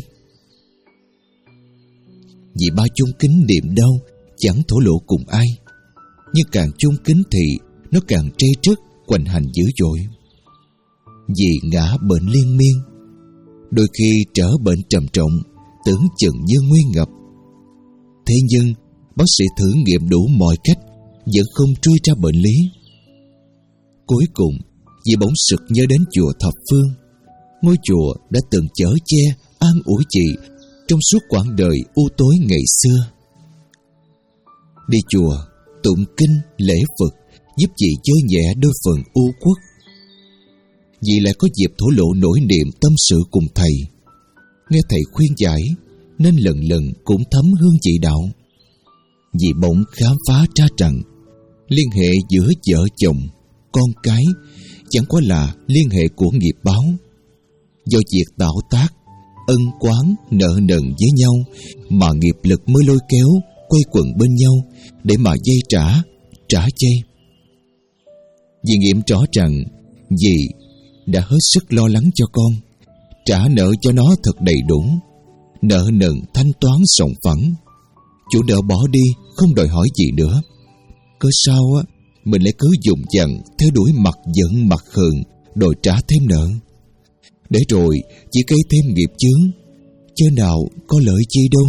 Dì ba chung kính niềm đau, chẳng thổ lộ cùng ai, nhưng càng chung kính thì nó càng trây trứt, hoành hành dữ dội. Dì ngã bệnh liên miên, đôi khi trở bệnh trầm trọng, tưởng chừng như nguy ngập. Thế nhưng bác sĩ thử nghiệm đủ mọi cách, vẫn không truy ra bệnh lý. Cuối cùng, dì bỗng sực nhớ đến chùa Thập Phương, ngôi chùa đã từng chở che an ủi chị trong suốt quãng đời u tối ngày xưa. Đi chùa, tụng kinh, lễ Phật giúp chị vơi nhẹ đôi phần u uất. Dì lại có dịp thổ lộ nỗi niềm tâm sự cùng thầy. Nghe thầy khuyên giải, nên lần lần cũng thấm hương chị đạo. Dì bỗng khám phá ra rằng liên hệ giữa vợ chồng, con cái chẳng qua là liên hệ của nghiệp báo. Do việc tạo tác, ân oán, nợ nần với nhau mà nghiệp lực mới lôi kéo quay quần bên nhau để mà dây trả, trả chay. Dì nghiệm rõ rằng dì đã hết sức lo lắng cho con, trả nợ cho nó thật đầy đủ, nợ nần thanh toán sòng phẳng. Chủ nợ bỏ đi, không đòi hỏi gì nữa. Cớ sao á, mình lại cứ dùng dằn theo đuổi mặt giận mặt hờn, đòi trả thêm nợ, để rồi chỉ gây thêm nghiệp chướng, chứ nào có lợi chi đâu.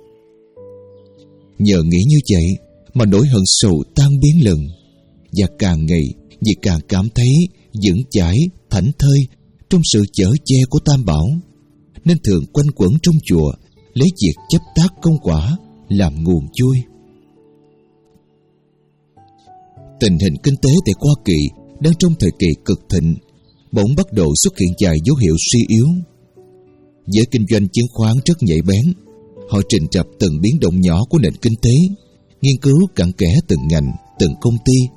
Nhờ nghĩ như vậy mà nỗi hận sầu tan biến lần, và càng ngày dì càng cảm thấy vững chãi, thảnh thơi trong sự chở che của Tam Bảo, nên thường quanh quẩn trong chùa, lấy việc chấp tác công quả làm nguồn vui. Tình hình kinh tế tại Hoa Kỳ đang trong thời kỳ cực thịnh, bỗng bắt đầu xuất hiện vài dấu hiệu suy yếu. Giới kinh doanh chứng khoán rất nhạy bén, họ trình rập từng biến động nhỏ của nền kinh tế, nghiên cứu cặn kẽ từng ngành, từng công ty,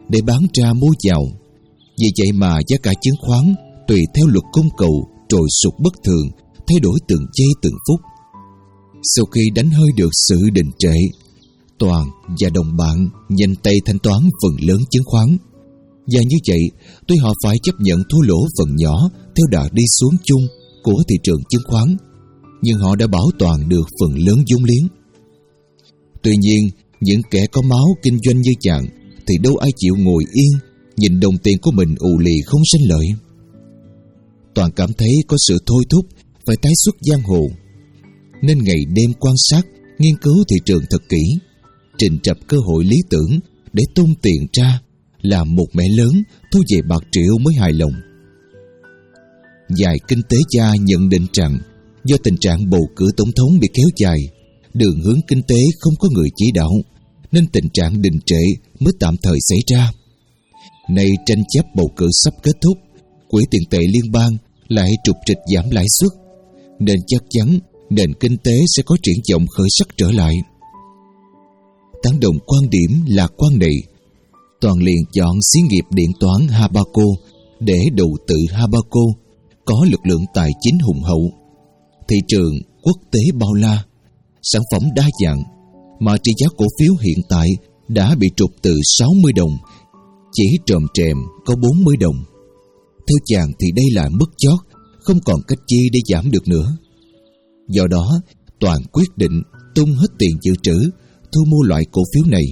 để bán ra mua vào. Vì vậy mà giá cả chứng khoán tùy theo luật cung cầu trồi sụt bất thường, thay đổi từng giây từng phút. Sau khi đánh hơi được sự đình trệ, Toàn và đồng bạn nhanh tay thanh toán phần lớn chứng khoán. Và như vậy, tuy họ phải chấp nhận thua lỗ phần nhỏ theo đà đi xuống chung của thị trường chứng khoán, nhưng họ đã bảo toàn được phần lớn vốn liếng. Tuy nhiên, những kẻ có máu kinh doanh như chàng thì đâu ai chịu ngồi yên nhìn đồng tiền của mình ù lì không sinh lợi. Toàn cảm thấy có sự thôi thúc phải tái xuất giang hồ, nên ngày đêm quan sát, nghiên cứu thị trường thật kỹ, trình trập cơ hội lý tưởng để tung tiền ra, làm một mẻ lớn thu về bạc triệu mới hài lòng. Vài kinh tế gia nhận định rằng do tình trạng bầu cử tổng thống bị kéo dài, đường hướng kinh tế không có người chỉ đạo, nên tình trạng đình trệ mới tạm thời xảy ra. Nay tranh chấp bầu cử sắp kết thúc, quỹ tiền tệ liên bang lại trục trịch giảm lãi suất, nên chắc chắn nền kinh tế sẽ có triển vọng khởi sắc trở lại. Tán đồng quan điểm lạc quan này, Toàn liền chọn xí nghiệp điện toán Habaco để đầu tư. Habaco có lực lượng tài chính hùng hậu, thị trường quốc tế bao la, sản phẩm đa dạng, mà trị giá cổ phiếu hiện tại đã bị trục từ sáu mươi đồng, chỉ trồm trèm có bốn mươi đồng. Theo chàng thì đây là mức chót, không còn cách chi để giảm được nữa. Do đó, Toàn quyết định tung hết tiền dự trữ thu mua loại cổ phiếu này.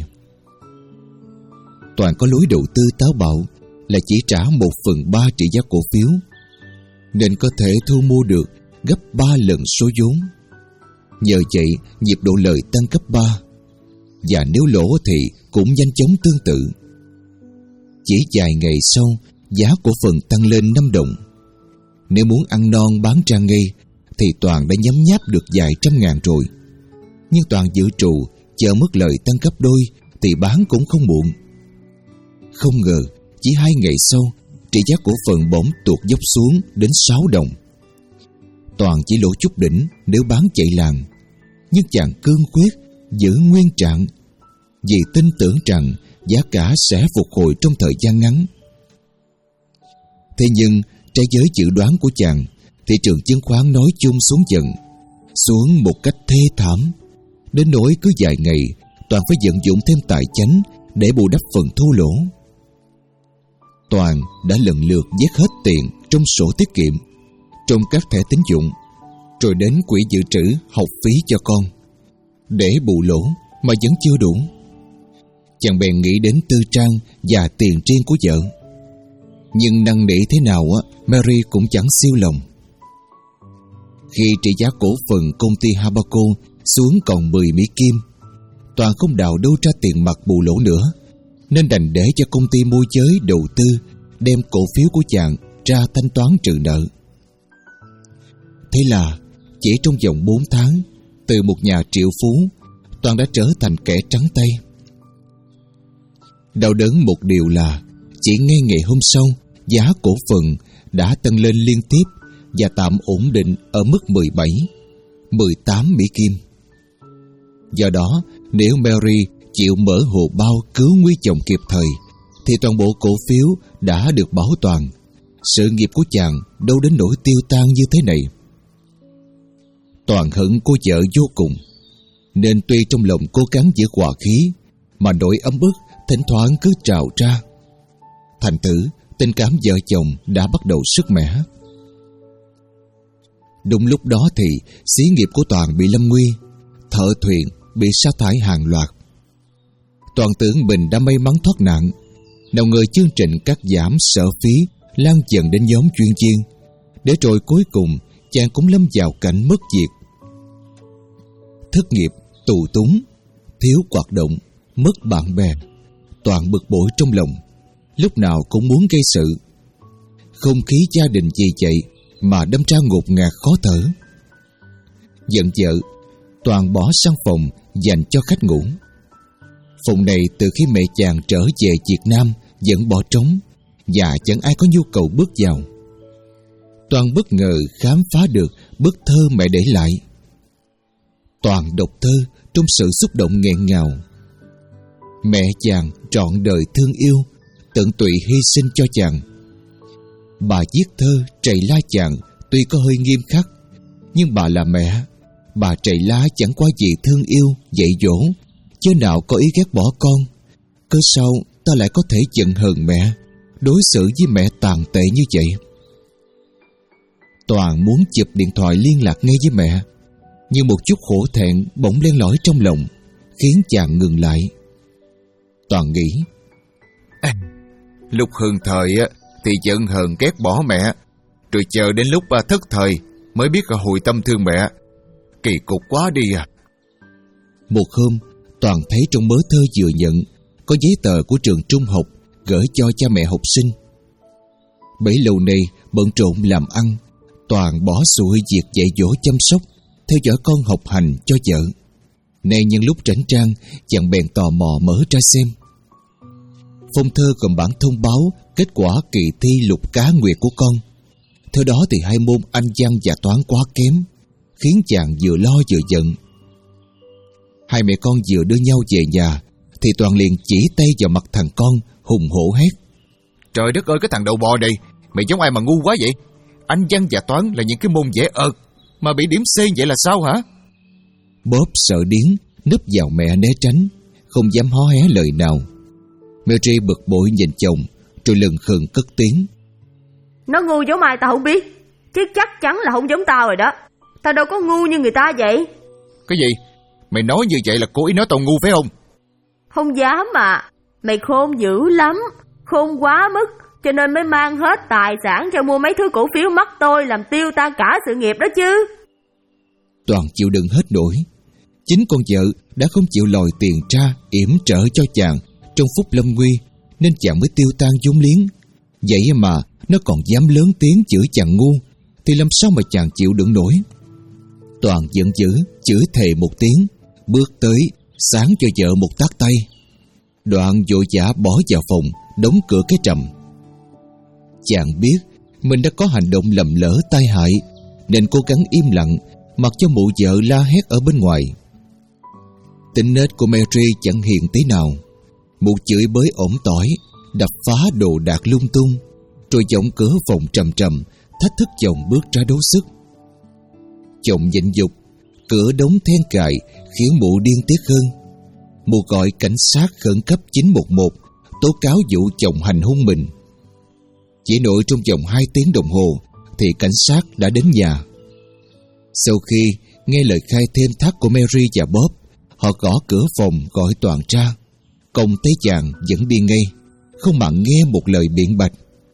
Toàn có lối đầu tư táo bạo là chỉ trả một phần ba trị giá cổ phiếu, nên có thể thu mua được gấp ba lần số vốn. Nhờ vậy, nhịp độ lời tăng gấp ba, và nếu lỗ thì cũng nhanh chóng tương tự. Chỉ vài ngày sau, giá cổ phần tăng lên năm đồng. Nếu muốn ăn non bán ra ngay thì Toàn đã nhấm nháp được vài trăm ngàn rồi. Nhưng Toàn dự trù chờ mức lời tăng gấp đôi thì bán cũng không muộn. Không ngờ chỉ hai ngày sau, trị giá cổ phần bỗng tuột dốc xuống đến sáu đồng. Toàn chỉ lỗ chút đỉnh nếu bán chạy làng, nhưng chàng cương quyết giữ nguyên trạng, vì tin tưởng rằng giá cả sẽ phục hồi trong thời gian ngắn. Thế nhưng trái với dự đoán của chàng, thị trường chứng khoán nói chung xuống dần, xuống một cách thê thảm, đến nỗi cứ vài ngày Toàn phải vận dụng thêm tài chánh để bù đắp phần thua lỗ. Toàn đã lần lượt vét hết tiền trong sổ tiết kiệm, trong các thẻ tín dụng, rồi đến quỹ dự trữ học phí cho con, để bù lỗ mà vẫn chưa đủ. Chàng bèn nghĩ đến tư trang và tiền riêng của vợ. Nhưng năn nỉ thế nào á, Mary cũng chẳng siêu lòng. Khi trị giá cổ phần công ty Habaco xuống còn mười Mỹ Kim, Toàn không đào đâu ra tiền mặt bù lỗ nữa, nên đành để cho công ty môi giới đầu tư đem cổ phiếu của chàng ra thanh toán trừ nợ. Thế là chỉ trong vòng bốn tháng, từ một nhà triệu phú, Toàn đã trở thành kẻ trắng tay. Đau đớn một điều là chỉ ngay ngày hôm sau, giá cổ phần đã tăng lên liên tiếp và tạm ổn định ở mức mười bảy, mười tám Mỹ Kim. Do đó, nếu Mary chịu mở hồ bao cứu nguy chồng kịp thời, thì toàn bộ cổ phiếu đã được bảo toàn. Sự nghiệp của chàng đâu đến nỗi tiêu tan như thế này. Toàn hận cô vợ vô cùng, nên tuy trong lòng cố gắng giữ hòa khí, mà nỗi ấm ức thỉnh thoảng cứ trào ra. Thành thử tình cảm vợ chồng đã bắt đầu sứt mẻ. Đúng lúc đó thì xí nghiệp của Toàn bị lâm nguy, thợ thuyền bị sa thải hàng loạt. Toàn tưởng mình đã may mắn thoát nạn, nào ngờ chương trình cắt giảm sở phí lan dần đến nhóm chuyên viên, để rồi cuối cùng chàng cũng lâm vào cảnh mất việc. Thất nghiệp, tù túng, thiếu hoạt động, mất bạn bè, Toàn bực bội trong lòng, lúc nào cũng muốn gây sự. Không khí gia đình vì vậy mà đâm ra ngột ngạt khó thở. Giận vợ, Toàn bỏ sang phòng dành cho khách ngủ. Phòng này từ khi mẹ chàng trở về Việt Nam vẫn bỏ trống, và chẳng ai có nhu cầu bước vào. Toàn bất ngờ khám phá được bức thơ mẹ để lại. Toàn đọc thơ trong sự xúc động nghẹn ngào. Mẹ chàng trọn đời thương yêu tận tụy hy sinh cho chàng. Bà viết thơ trầy la chàng tuy có hơi nghiêm khắc, nhưng bà là mẹ, bà trầy la chẳng qua gì thương yêu, dạy dỗ, chứ nào có ý ghét bỏ con. Cớ sao ta lại có thể giận hờn mẹ, đối xử với mẹ tàn tệ như vậy? Toàn muốn chụp điện thoại liên lạc ngay với mẹ, nhưng một chút khổ thẹn bỗng len lỏi trong lòng, khiến chàng ngừng lại. Toàn nghĩ, à, lúc hưng thời thì giận hờn ghét bỏ mẹ, rồi chờ đến lúc thất thời mới biết hồi tâm thương mẹ. Kỳ cục quá đi à. Một hôm, Toàn thấy trong mớ thơ vừa nhận có giấy tờ của trường trung học gửi cho cha mẹ học sinh. Bấy lâu nay bận rộn làm ăn, Toàn bỏ xuôi việc dạy dỗ chăm sóc, theo dõi con học hành cho vợ. Nay nhân lúc rảnh rang, chàng bèn tò mò mở ra xem. Phong thơ gồm bản thông báo kết quả kỳ thi lục cá nguyệt của con. Theo đó thì hai môn Anh văn và toán quá kém, khiến chàng vừa lo vừa giận. Hai mẹ con vừa đưa nhau về nhà thì Toàn liền chỉ tay vào mặt thằng con, hùng hổ hét: Trời đất ơi, cái thằng đầu bò này, mày giống ai mà ngu quá vậy? Anh văn và toán là những cái môn dễ ợt, mà bị điểm C vậy là sao hả? Bóp sợ điếng, núp vào mẹ né tránh, không dám hó hé lời nào. Mary bực bội nhìn chồng, rồi lừng khừng cất tiếng: Nó ngu giống ai tao không biết, chứ chắc chắn là không giống tao rồi đó. Tao đâu có ngu như người ta vậy. Cái gì? Mày nói như vậy là cố ý nói tao ngu phải không? Không dám mà. Mày khôn dữ lắm, khôn quá mức, cho nên mới mang hết tài sản cho mua mấy thứ cổ phiếu mắc tôi, làm tiêu tan cả sự nghiệp đó chứ. Toàn chịu đựng hết nổi. Chính con vợ đã không chịu lòi tiền ra yểm trợ cho chàng trong phút lâm nguy, nên chàng mới tiêu tan vốn liếng. Vậy mà nó còn dám lớn tiếng chửi chàng ngu, thì làm sao mà chàng chịu đựng nổi. Toàn giận dữ chửi thề một tiếng, bước tới sáng cho vợ một tát tay. Đoạn vội vã bỏ vào phòng, đóng cửa cái trầm. Chàng biết mình đã có hành động lầm lỡ tai hại, nên cố gắng im lặng, mặc cho mụ vợ la hét ở bên ngoài. Tính nết của Mary chẳng hiền tí nào. Mụ chửi bới ổn tỏi, đập phá đồ đạc lung tung, rồi giọng cửa phòng trầm trầm thách thức chồng bước ra đấu sức. Chồng nhịn dục, cửa đóng then cài khiến mụ điên tiết hơn. Mụ gọi cảnh sát khẩn cấp chín một một tố cáo vụ chồng hành hung mình. Chỉ nội trong vòng hai tiếng đồng hồ thì cảnh sát đã đến nhà. Sau khi nghe lời khai thêm thắt của Mary và Bob, họ gõ cửa phòng gọi Toàn ra. Công thấy chàng vẫn đi ngay, không mặn nghe một lời biện bạch.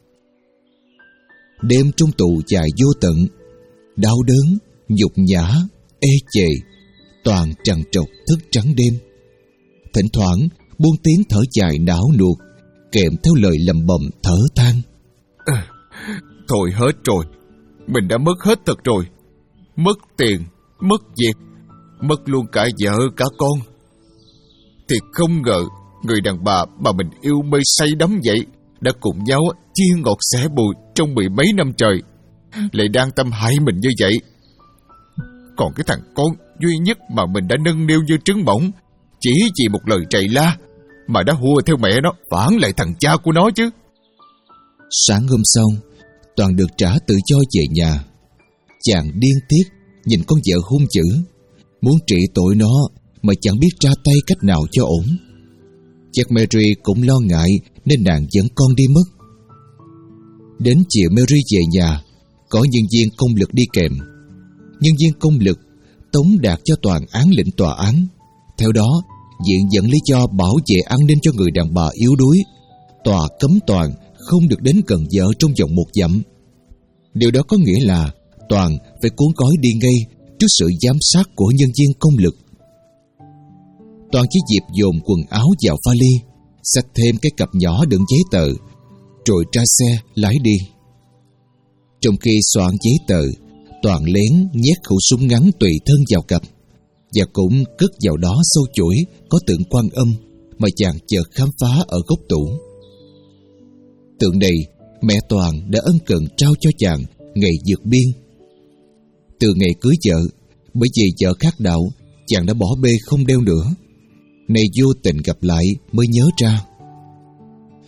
Đêm trong tù dài vô tận, đau đớn, nhục nhã, ê chề, Toàn trằn trọc thức trắng đêm. Thỉnh thoảng buông tiếng thở dài não nuột, kèm theo lời lầm bầm thở than. À, thôi hết rồi, mình đã mất hết thật rồi. Mất tiền, mất việc, mất luôn cả vợ cả con. Thì không ngờ người đàn bà mà mình yêu mê say đắm vậy đã cùng nhau chia ngọt sẻ bùi trong mười mấy năm trời, lại đang tâm hại mình như vậy. Còn cái thằng con duy nhất mà mình đã nâng niu như trứng bổng, chỉ vì một lời trầy la mà đã hùa theo mẹ nó phản lại thằng cha của nó chứ. Sáng hôm sau, Toàn được trả tự do về nhà. Chàng điên tiết nhìn con vợ hung dữ, muốn trị tội nó mà chẳng biết ra tay cách nào cho ổn. Chắc Mary cũng lo ngại nên nàng dẫn con đi mất. Đến chiều Mary về nhà, có nhân viên công lực đi kèm. Nhân viên công lực tống đạt cho Toàn án lệnh tòa án. Theo đó, viện dẫn lý do bảo vệ an ninh cho người đàn bà yếu đuối. Tòa cấm Toàn không được đến gần vợ trong vòng một dặm. Điều đó có nghĩa là Toàn phải cuốn gói đi ngay trước sự giám sát của nhân viên công lực. Toàn chỉ dịp dồn quần áo vào vali, xách thêm cái cặp nhỏ đựng giấy tờ, rồi ra xe lái đi. Trong khi soạn giấy tờ, Toàn lén nhét khẩu súng ngắn tùy thân vào cặp, và cũng cất vào đó sâu chuỗi có tượng Quan Âm mà chàng chợt khám phá ở góc tủ. Tượng này mẹ Toàn đã ân cần trao cho chàng ngày vượt biên. Từ ngày cưới vợ, bởi vì vợ khác đạo, chàng đã bỏ bê không đeo nữa. Nay vô tình gặp lại mới nhớ ra.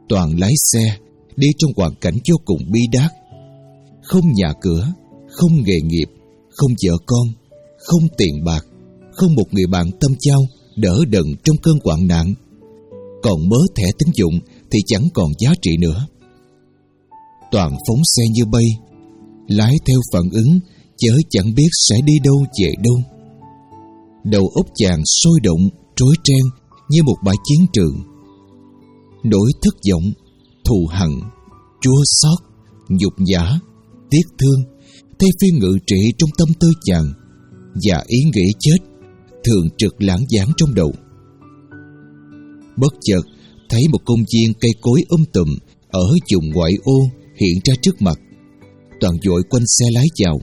Toàn lái xe đi trong hoàn cảnh vô cùng bi đát. Không nhà cửa, không nghề nghiệp, không vợ con, không tiền bạc, không một người bạn tâm giao đỡ đần trong cơn hoạn nạn. Còn mớ thẻ tín dụng thì chẳng còn giá trị nữa. Toàn phóng xe như bay, lái theo phản ứng, chớ chẳng biết sẽ đi đâu về đâu. Đầu óc chàng sôi động, rối ren như một bãi chiến trường. Nỗi thất vọng, thù hằn, chua xót, nhục nhã, tiếc thương thay phiên ngự trị trong tâm tư chàng, và ý nghĩ chết thường trực lãng vảng trong đầu. Bất chợt thấy một công viên cây cối um tùm ở vùng ngoại ô hiện ra trước mặt. Toàn vội quanh xe lái vào.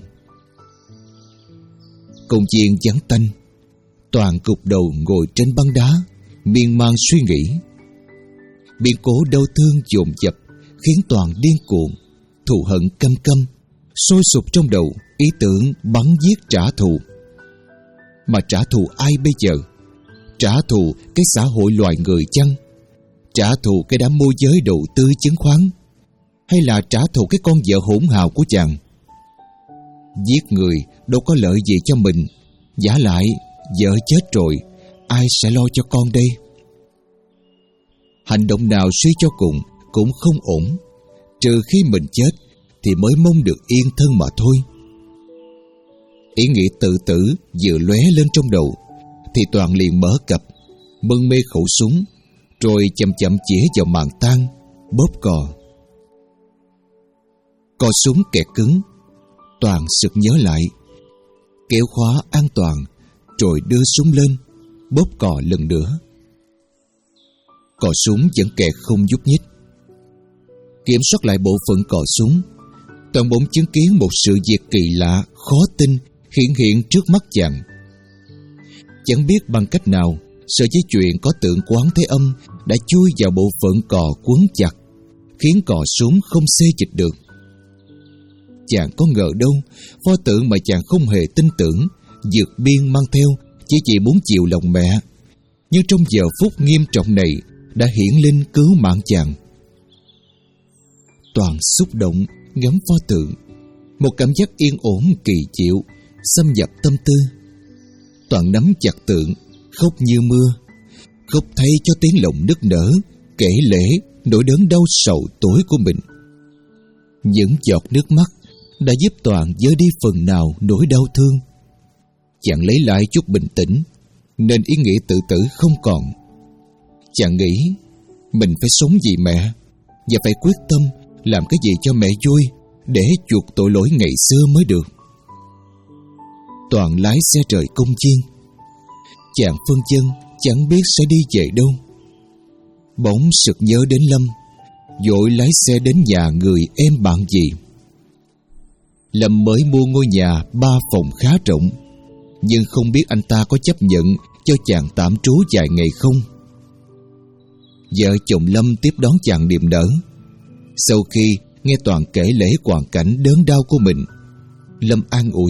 Công viên vắng tanh. Toàn gục đầu ngồi trên băng đá, miên man suy nghĩ. Biến cố đau thương dồn dập khiến Toàn điên cuồng, thù hận căm căm sôi sục trong đầu ý tưởng bắn giết trả thù. Mà trả thù ai bây giờ? Trả thù cái xã hội loài người chăng? Trả thù cái đám môi giới đầu tư chứng khoán? Hay là trả thù cái con vợ hỗn hào của chàng? Giết người đâu có lợi gì cho mình. Vả lại vợ chết rồi, ai sẽ lo cho con đây? Hành động nào suy cho cùng cũng không ổn, trừ khi mình chết thì mới mong được yên thân mà thôi. Ý nghĩ tự tử vừa lóe lên trong đầu thì Toàn liền mở cặp, mân mê khẩu súng, rồi chậm chậm chĩa vào màn tang, bóp cò. Cò súng kẹt cứng. Toàn sực nhớ lại, kéo khóa an toàn, rồi đưa súng lên, bóp cò lần nữa. Cò súng vẫn kẹt không nhúc nhích. Kiểm soát lại bộ phận cò súng, Toàn bỗng chứng kiến một sự việc kỳ lạ, khó tin hiện hiện trước mắt chàng. Chẳng biết bằng cách nào, sợi dây chuyền có tượng Quán Thế Âm đã chui vào bộ phận cò quấn chặt, khiến cò súng không xê dịch được. Chàng có ngờ đâu, pho tượng mà chàng không hề tin tưởng, vượt biên mang theo chỉ chỉ muốn chiều lòng mẹ, nhưng trong giờ phút nghiêm trọng này đã hiển linh cứu mạng chàng. Toàn xúc động ngắm pho tượng, một cảm giác yên ổn kỳ diệu xâm nhập tâm tư. Toàn nắm chặt tượng, khóc như mưa, khóc thay cho tiếng lòng nức nở, kể lể nỗi đớn đau sầu tối của mình. Những giọt nước mắt đã giúp Toàn vơi đi phần nào nỗi đau thương. Chàng lấy lại chút bình tĩnh, nên ý nghĩ tự tử không còn. Chàng nghĩ mình phải sống vì mẹ, và phải quyết tâm làm cái gì cho mẹ vui để chuộc tội lỗi ngày xưa mới được. Toàn lái xe rời công viên. Chàng phân vân chẳng biết sẽ đi về đâu. Bỗng sực nhớ đến Lâm, vội lái xe đến nhà người em bạn gì. Lâm mới mua ngôi nhà ba phòng khá rộng, nhưng không biết anh ta có chấp nhận cho chàng tạm trú vài ngày không. Vợ chồng Lâm tiếp đón chàng niềm nở. Sau khi nghe Toàn kể lể hoàn cảnh đớn đau của mình, Lâm an ủi: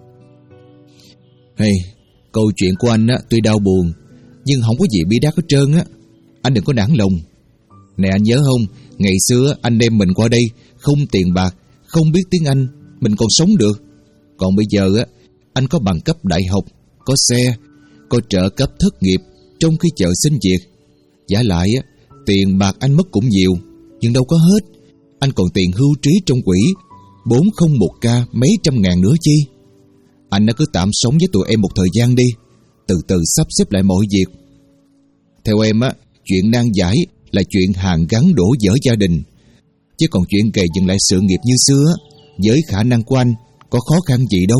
"Hey, câu chuyện của anh á, tuy đau buồn, nhưng không có gì bi đát hết trơn á. Anh đừng có nản lòng. Nè, anh nhớ không, ngày xưa anh đem mình qua đây, không tiền bạc, không biết tiếng Anh, mình còn sống được. Còn bây giờ á, anh có bằng cấp đại học, có xe, có trợ cấp thất nghiệp trong khi chờ xin việc. Vả lại á, tiền bạc anh mất cũng nhiều, nhưng đâu có hết. Anh còn tiền hưu trí trong quỹ bốn không một k mấy trăm ngàn nữa chi. Anh đã cứ tạm sống với tụi em một thời gian đi, từ từ sắp xếp lại mọi việc. Theo em á, chuyện nan giải là chuyện hàn gắn đổ vỡ gia đình, chứ còn chuyện gầy dựng lại sự nghiệp như xưa á, với khả năng của anh có khó khăn gì đâu."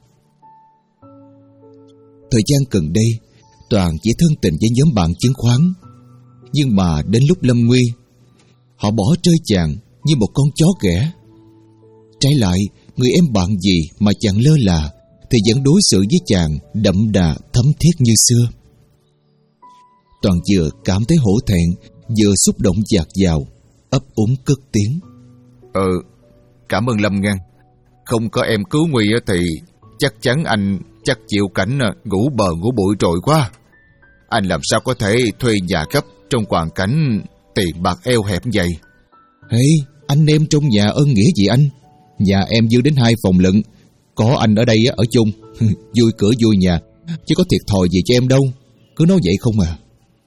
Thời gian gần đây, Toàn chỉ thân tình với nhóm bạn chứng khoán, nhưng mà đến lúc lâm nguy, họ bỏ rơi chàng như một con chó ghẻ. Trái lại, người em bạn gì mà chàng lơ là thì vẫn đối xử với chàng đậm đà thấm thiết như xưa. Toàn vừa cảm thấy hổ thẹn, vừa xúc động dạt dào, ấp úng cất tiếng: Ờ, cảm ơn Lâm ngang. Không có em cứu nguy thì chắc chắn anh chắc chịu cảnh ngủ bờ ngủ bụi trội quá. Anh làm sao có thể thuê nhà cấp trong hoàn cảnh tiền bạc eo hẹp vậy? Hey, anh em trong nhà ơn nghĩa gì anh? Nhà em dư đến hai phòng lận, có anh ở đây ở chung. Vui cửa vui nhà, chứ có thiệt thòi gì cho em đâu. Cứ nói vậy không à.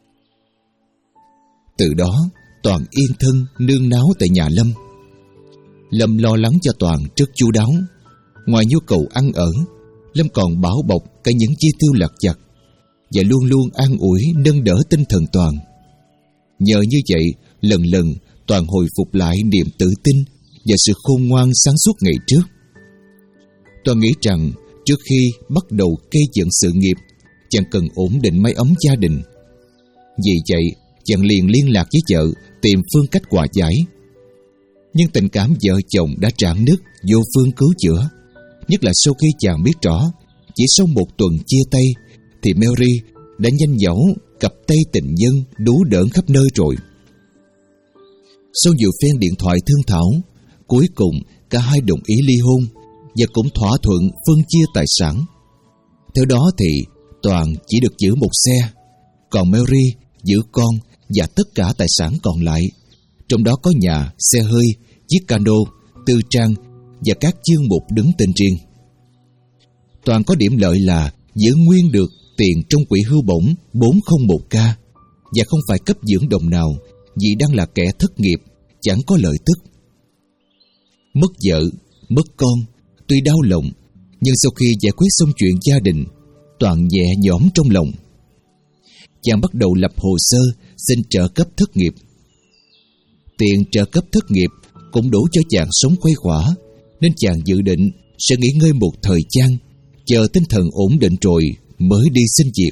Từ đó Toàn yên thân nương náu tại nhà Lâm. Lâm lo lắng cho Toàn rất chu đáo. Ngoài nhu cầu ăn ở, Lâm còn bảo bọc cả những chi tiêu lặt vặt và luôn luôn an ủi nâng đỡ tinh thần Toàn. Nhờ như vậy, lần lần Toàn hồi phục lại niềm tự tin và sự khôn ngoan sáng suốt ngày trước. Toàn nghĩ rằng trước khi bắt đầu gây dựng sự nghiệp, chàng cần ổn định mái ấm gia đình. Vì vậy, chàng liền liên lạc với vợ tìm phương cách hòa giải. Nhưng tình cảm vợ chồng đã rạn nứt, vô phương cứu chữa. Nhất là sau khi chàng biết rõ chỉ sau một tuần chia tay thì Mary đã nhanh dẫu cặp tay tình nhân đú đỡn khắp nơi rồi. Sau nhiều phen điện thoại thương thảo, cuối cùng cả hai đồng ý ly hôn và cũng thỏa thuận phân chia tài sản. Theo đó thì Toàn chỉ được giữ một xe, còn Mary giữ con và tất cả tài sản còn lại, trong đó có nhà, xe hơi, chiếc cano, tư trang và các chương mục đứng tên riêng. Toàn có điểm lợi là giữ nguyên được tiền trong quỹ hưu bổng bốn không một k và không phải cấp dưỡng đồng nào vì đang là kẻ thất nghiệp, chẳng có lợi tức. Mất vợ, mất con, tuy đau lòng, nhưng sau khi giải quyết xong chuyện gia đình, Toàn nhẹ nhõm trong lòng. Chàng bắt đầu lập hồ sơ xin trợ cấp thất nghiệp. Tiền trợ cấp thất nghiệp cũng đủ cho chàng sống khuây khỏa, nên chàng dự định sẽ nghỉ ngơi một thời gian, chờ tinh thần ổn định rồi mới đi xin việc.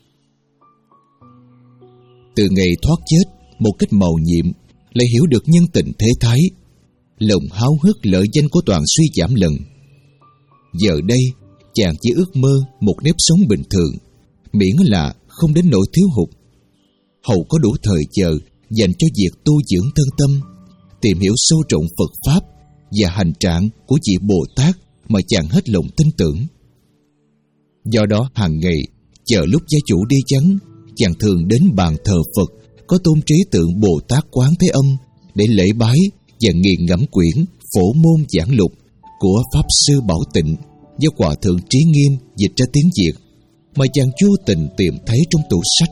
Từ ngày thoát chết một cách mầu nhiệm, lại hiểu được nhân tình thế thái, lòng háo hức lợi danh của Toàn suy giảm lần. Giờ đây chàng chỉ ước mơ một nếp sống bình thường, miễn là không đến nỗi thiếu hụt. Hậu có đủ thời giờ dành cho việc tu dưỡng thân tâm, tìm hiểu sâu rộng Phật Pháp và hành trạng của vị Bồ Tát mà chàng hết lòng tin tưởng. Do đó hàng ngày chờ lúc gia chủ đi vắng, chàng thường đến bàn thờ Phật có tôn trí tượng Bồ Tát Quán Thế Âm để lễ bái và nghiền ngẫm quyển Phổ Môn Giảng Lục của Pháp Sư Bảo Tịnh do Hòa Thượng Trí Nghiêm dịch ra tiếng Việt mà chàng vô tình tìm thấy trong tủ sách.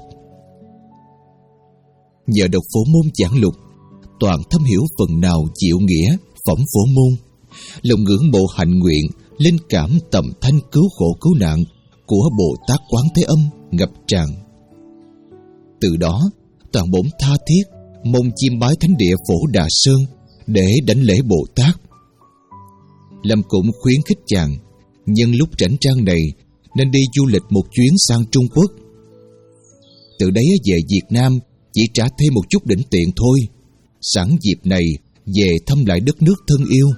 Nhờ đọc Phổ Môn Giảng Lục, Toàn thâm hiểu phần nào diệu nghĩa phẩm Phổ Môn, lòng ngưỡng mộ hạnh nguyện, linh cảm tầm thanh cứu khổ cứu nạn của Bồ Tát Quán Thế Âm ngập tràn. Từ đó, Toàn bổn tha thiết mong chiêm bái thánh địa Phổ Đà Sơn để đảnh lễ Bồ Tát. Lâm cũng khuyến khích chàng nhân lúc rảnh rang này nên đi du lịch một chuyến sang Trung Quốc. Từ đấy về Việt Nam chỉ trả thêm một chút đỉnh tiện thôi, sẵn dịp này về thăm lại đất nước thân yêu.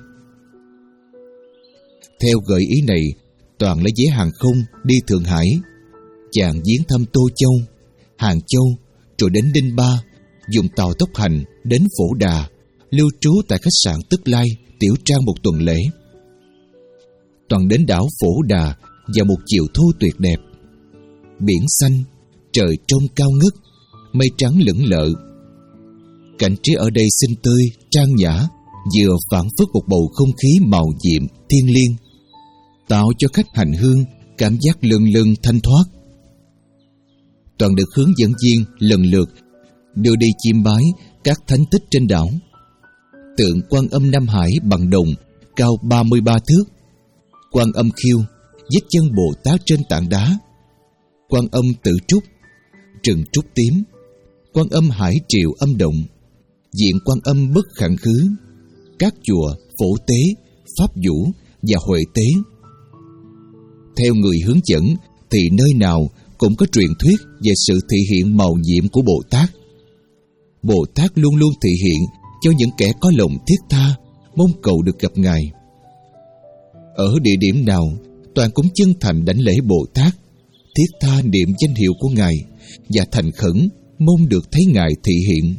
Theo gợi ý này, Toàn lấy vé hàng không đi Thượng Hải. Chàng viếng thăm Tô Châu, Hàng Châu, rồi đến Ninh Ba, dùng tàu tốc hành đến Phổ Đà, lưu trú tại khách sạn Tức Lai, Tiểu Trang một tuần lễ. Toàn đến đảo Phổ Đà vào một chiều thu tuyệt đẹp. Biển xanh, trời trong cao ngất, mây trắng lững lờ. Cảnh trí ở đây xinh tươi, trang nhã, vừa phảng phất một bầu không khí màu nhiệm, thiêng liêng, tạo cho khách hành hương cảm giác lâng lâng thanh thoát. Toàn được hướng dẫn viên lần lượt đưa đi chiêm bái các thánh tích trên đảo. Tượng Quan Âm Nam Hải bằng đồng cao ba mươi ba thước, Quan Âm Khiêu vết chân Bồ Tát trên tảng đá, Quan Âm Tự Trúc, Trừng Trúc Tím, Quan Âm Hải Triều Âm Động, Diện Quan Âm Bất Khẳng Khứ, các chùa Phổ Tế, Pháp Vũ và Huệ Tế. Theo người hướng dẫn thì nơi nào cũng có truyền thuyết về sự thị hiện màu nhiệm của Bồ Tát. Bồ Tát luôn luôn thị hiện cho những kẻ có lòng thiết tha, mong cầu được gặp Ngài. Ở địa điểm nào, Toàn cũng chân thành đảnh lễ Bồ Tát, thiết tha niệm danh hiệu của Ngài và thành khẩn mong được thấy Ngài thị hiện.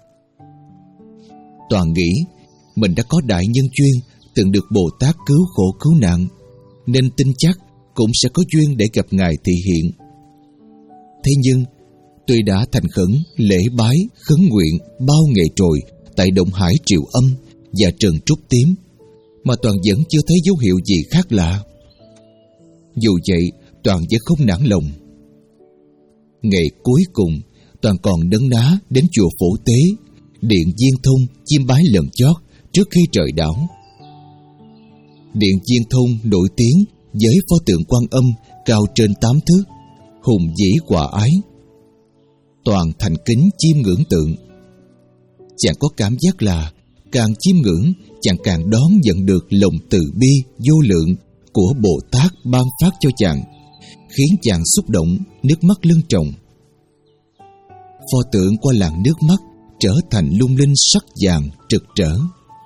Toàn nghĩ mình đã có đại nhân duyên từng được Bồ Tát cứu khổ cứu nạn, nên tin chắc cũng sẽ có duyên để gặp Ngài thị hiện. Thế nhưng Tuy đã thành khẩn, lễ bái, khấn nguyện bao ngày rồi tại Động Hải Triệu Âm và Trần Trúc Tím, mà Toàn vẫn chưa thấy dấu hiệu gì khác lạ. Dù vậy, Toàn vẫn không nản lòng. Ngày cuối cùng, Toàn còn đấn ná đến chùa Phổ Tế, điện Viên Thông chiêm bái lần chót trước khi trời đảo. Điện Viên Thông nổi tiếng với pho tượng Quan Âm cao trên tám thước, hùng vĩ hòa ái. Toàn thành kính chiêm ngưỡng tượng. Chàng có cảm giác là càng chiêm ngưỡng, chàng càng đón nhận được lòng từ bi vô lượng của Bồ Tát ban phát cho chàng, khiến chàng xúc động, nước mắt lưng tròng. Pho tượng qua làn nước mắt trở thành lung linh sắc vàng trực trở.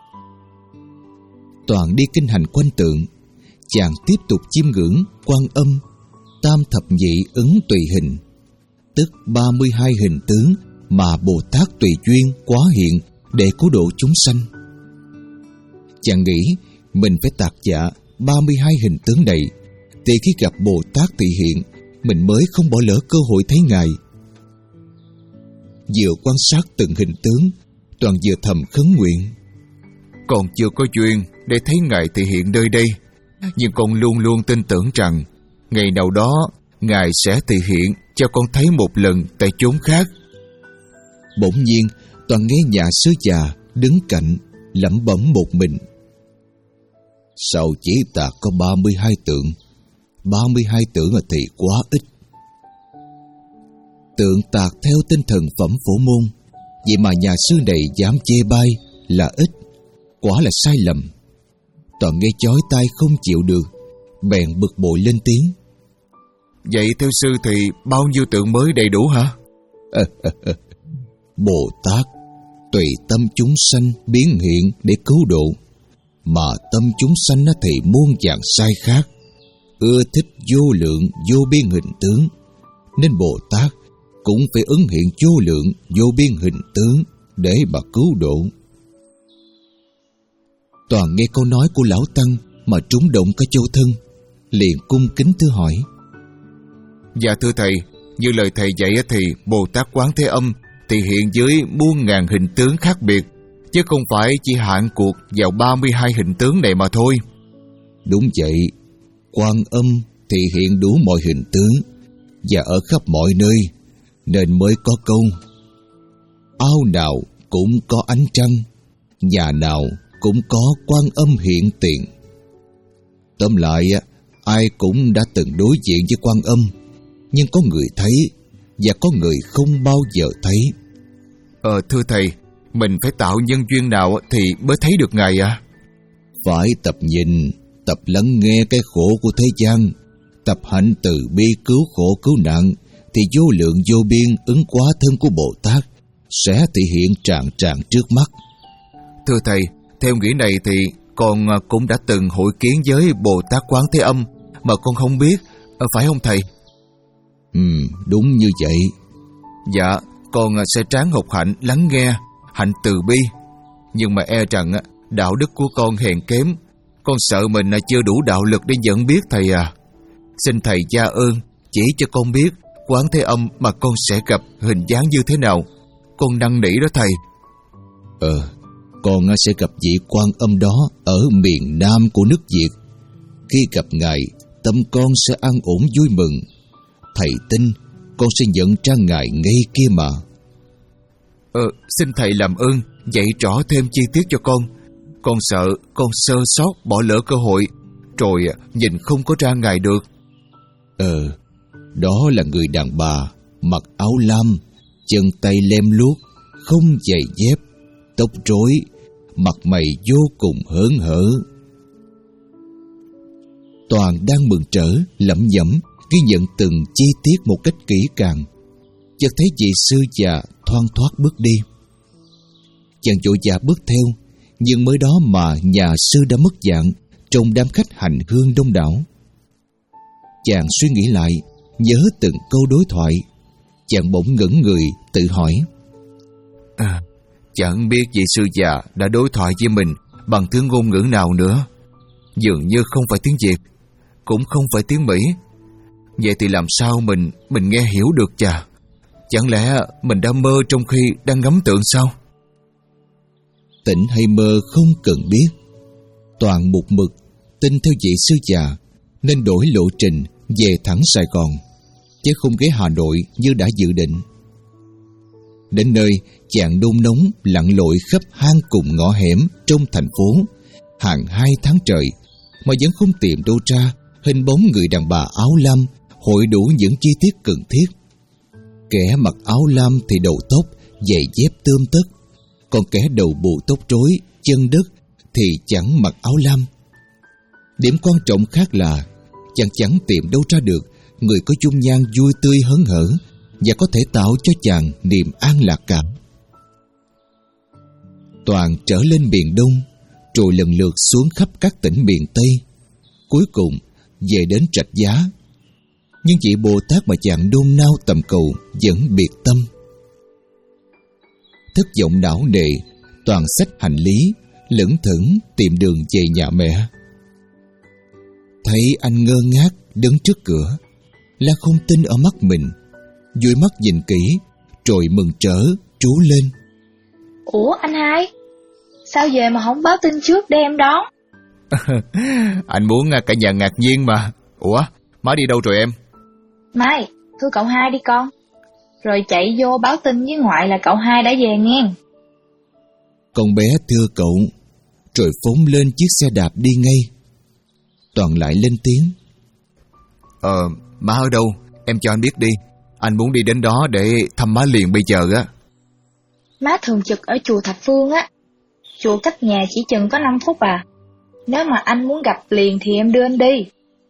Toàn đi kinh hành quanh tượng, chàng tiếp tục chiêm ngưỡng Quan Âm tam thập nhị ứng tùy hình, tức ba mươi hai hình tướng mà Bồ Tát tùy duyên quá hiện để cứu độ chúng sanh. Chàng nghĩ mình phải tạc dạ ba mươi hai hình tướng này, thì khi gặp Bồ Tát tùy hiện, mình mới không bỏ lỡ cơ hội thấy Ngài. Vừa quan sát từng hình tướng, Toàn vừa thầm khấn nguyện: Con chưa có duyên để thấy Ngài tùy hiện nơi đây, nhưng con luôn luôn tin tưởng rằng ngày nào đó Ngài sẽ tùy hiện cho con thấy một lần tại chốn khác. Bỗng nhiên, Toàn nghe nhà sư già đứng cạnh lẩm bẩm một mình: Sao chỉ tạc có ba mươi hai tượng? ba mươi hai tượng thì quá ít. Tượng tạc theo tinh thần phẩm Phổ Môn, vậy mà nhà sư này dám chê bai là ít, quả là sai lầm. Toàn nghe chói tai không chịu được, bèn bực bội lên tiếng: Vậy theo sư thì bao nhiêu tượng mới đầy đủ hả? Bồ Tát tùy tâm chúng sanh biến hiện để cứu độ, mà tâm chúng sanh thì muôn vàn sai khác, ưa thích vô lượng vô biên hình tướng, nên Bồ Tát cũng phải ứng hiện vô lượng vô biên hình tướng để mà cứu độ. Toàn nghe câu nói của lão tăng mà trúng động cả châu thân, liền cung kính thưa hỏi: Dạ thưa thầy, như lời thầy dạy thì Bồ Tát Quán Thế Âm thì hiện dưới muôn ngàn hình tướng khác biệt, chứ không phải chỉ hạn cuộc vào ba mươi hai hình tướng này mà thôi. Đúng vậy, Quan Âm thì hiện đủ mọi hình tướng và ở khắp mọi nơi, nên mới có câu: Ao nào cũng có ánh trăng, nhà nào cũng có Quan Âm hiện tiền. Tóm lại, ai cũng đã từng đối diện với Quan Âm, nhưng có người thấy và có người không bao giờ thấy. Ờ thưa thầy, mình phải tạo nhân duyên nào thì mới thấy được Ngài à? Phải tập nhìn, tập lắng nghe cái khổ của thế gian, tập hạnh từ bi cứu khổ cứu nạn, thì vô lượng vô biên ứng hóa thân của Bồ Tát sẽ thể hiện tràn tràn trước mắt. Thưa thầy, theo nghĩa này thì con cũng đã từng hội kiến với Bồ Tát Quán Thế Âm mà con không biết, phải không thầy? Ừ, đúng như vậy. Dạ, con sẽ ráng học hạnh lắng nghe, hạnh từ bi. Nhưng mà e rằng đạo đức của con hèn kém, con sợ mình chưa đủ đạo lực để nhận biết thầy à. Xin thầy gia ơn, chỉ cho con biết Quán Thế Âm mà con sẽ gặp hình dáng như thế nào. Con năn nỉ đó thầy. Ờ, con sẽ gặp vị Quan Âm đó ở miền Nam của nước Việt. Khi gặp Ngài, tâm con sẽ an ổn vui mừng. Thầy tin con sẽ nhận ra Ngài ngay kia mà. Ờ, xin thầy làm ơn dạy rõ thêm chi tiết cho con. Con sợ con sơ sót bỏ lỡ cơ hội, rồi nhìn không có ra Ngài được. Ờ, đó là người đàn bà, mặc áo lam, chân tay lem luốc, không giày dép, tóc rối, mặt mày vô cùng hớn hở. Toàn đang mừng trở, lẩm nhẩm, ghi nhận từng chi tiết một cách kỹ càng. Chợt thấy vị sư già thoăn thoắt bước đi. Chàng vội vã bước theo, nhưng mới đó mà nhà sư đã mất dạng trong đám khách hành hương đông đảo. Chàng suy nghĩ lại, nhớ từng câu đối thoại. Chàng bỗng ngẩn người, tự hỏi: À, chẳng biết vị sư già đã đối thoại với mình bằng thứ ngôn ngữ nào nữa. Dường như không phải tiếng Việt, cũng không phải tiếng Mỹ. Vậy thì làm sao mình mình nghe hiểu được chà? Chẳng lẽ mình đã mơ trong khi đang ngắm tượng sao? Tỉnh hay mơ không cần biết. Toàn một mực tin theo vị sư già nên đổi lộ trình về thẳng Sài Gòn, chứ không ghé Hà Nội như đã dự định. Đến nơi, chàng nôn nóng lặn lội khắp hang cùng ngõ hẻm trong thành phố hàng hai tháng trời mà vẫn không tìm đâu ra hình bóng người đàn bà áo lam hội đủ những chi tiết cần thiết. Kẻ mặc áo lam thì đầu tóc, giày dép tươm tất, còn kẻ đầu bù tóc rối, chân đất thì chẳng mặc áo lam. Điểm quan trọng khác là chàng chẳng tìm đâu ra được người có dung nhan vui tươi hớn hở và có thể tạo cho chàng niềm an lạc cảm. Toàn trở lên miền Đông, rồi lần lượt xuống khắp các tỉnh miền Tây, cuối cùng về đến Rạch Giá. Nhưng vị Bồ Tát mà chàng đôn nao tầm cầu vẫn biệt tâm. Thất vọng não nề, Toàn xách hành lý lững thững tìm đường về nhà mẹ. Thấy anh ngơ ngác đứng trước cửa, Lan không tin ở mắt mình, dụi mắt nhìn kỹ rồi mừng rỡ trú lên. Ủa anh hai, sao về mà không báo tin trước để em đón? Anh muốn cả nhà ngạc nhiên mà. Ủa, má đi đâu rồi em? Mai, thưa cậu hai đi con. Rồi chạy vô báo tin với ngoại là cậu hai đã về nghe. Con bé thưa cậu, rồi phóng lên chiếc xe đạp đi ngay. Toàn lại lên tiếng. Ờ, má ở đâu? Em cho anh biết đi. Anh muốn đi đến đó để thăm má liền bây giờ á. Má thường trực ở chùa Thập Phương á. Chùa cách nhà chỉ chừng có năm phút à. Nếu mà anh muốn gặp liền thì em đưa anh đi.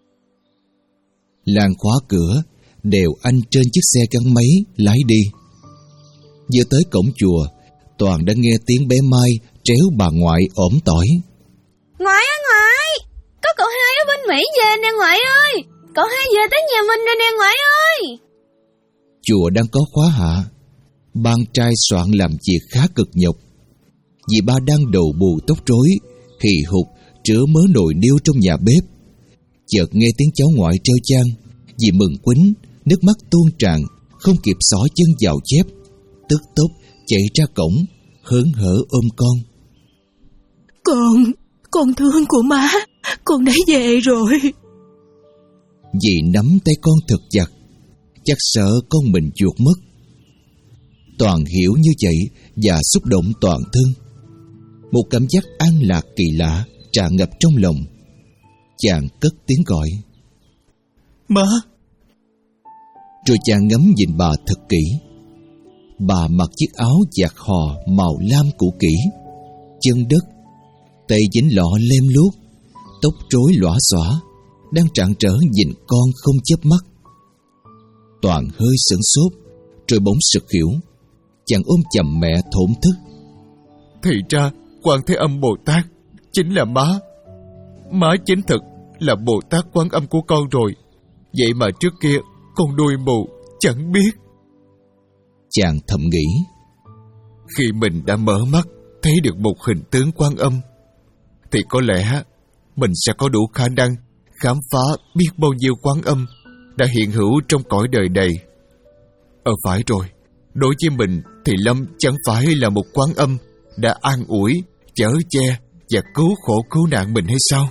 Lan khóa cửa, đều anh trên chiếc xe gắn máy lái đi. Vừa tới cổng chùa, Toàn đã nghe tiếng bé Mai tréo bà ngoại ổm tỏi. Ngoại ơi ngoại, có cậu hai ở bên Mỹ về nè ngoại ơi. Cậu hai về tới nhà mình rồi nè ngoại ơi. Chùa đang có khóa hạ. Ban trai soạn làm việc khá cực nhọc. Dì ba đang đầu bù tóc rối, hì hục rửa mớ nồi niêu trong nhà bếp. Chợt nghe tiếng cháu ngoại treo chan, dì mừng quýnh, nước mắt tuôn tràn, không kịp xỏ chân vào dép, tức tốc chạy ra cổng, hớn hở ôm con. Con, con thương của má, con đã về rồi. Dì nắm tay con thật chặt, chắc sợ con mình chuột mất. Toàn hiểu như vậy và xúc động toàn thân. Một cảm giác an lạc kỳ lạ tràn ngập trong lòng. Chàng cất tiếng gọi. Má. Rồi chàng ngắm nhìn bà thật kỹ. Bà mặc chiếc áo vạt hò màu lam cũ kỹ, chân đất, tay dính lọ lem luốc, tóc rối lõa xõa, đang trạng trở nhìn con không chớp mắt. Toàn hơi sửng sốt, rồi bỗng sực hiểu. Chàng ôm chầm mẹ thổn thức. Thì ra Quan Thế Âm Bồ Tát chính là má. Má chính thực là Bồ Tát Quán Âm của con rồi. Vậy mà trước kia con đuôi mù chẳng biết. Chàng thầm nghĩ. Khi mình đã mở mắt thấy được một hình tướng Quan Âm, thì có lẽ mình sẽ có đủ khả năng khám phá biết bao nhiêu Quán Âm đã hiện hữu trong cõi đời này. Ờ phải rồi, đối với mình thì Lâm chẳng phải là một Quán Âm đã an ủi, chở che và cứu khổ cứu nạn mình hay sao?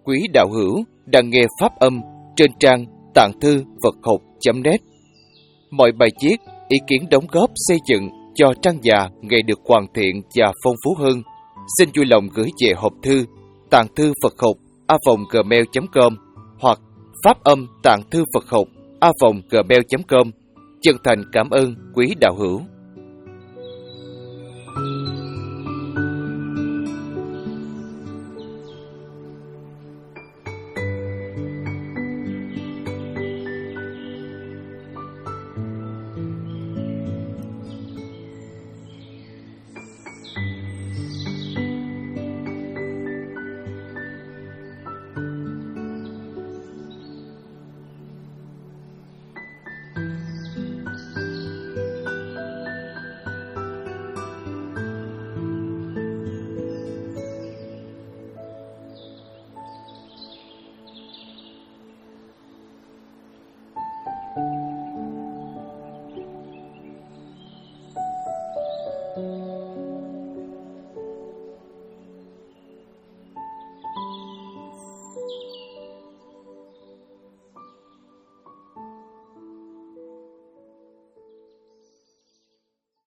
quý đạo hữu đang nghe pháp âm trên trang tạng thư Phật học chấm net. Mọi bài viết, ý kiến đóng góp xây dựng cho trang già ngày được hoàn thiện và phong phú hơn, xin vui lòng gửi về hộp thư tạng thư Phật học a vòng gmail chấm com hoặc pháp âm tạng thư Phật học a vòng gmail chấm com. Chân thành cảm ơn quý đạo hữu.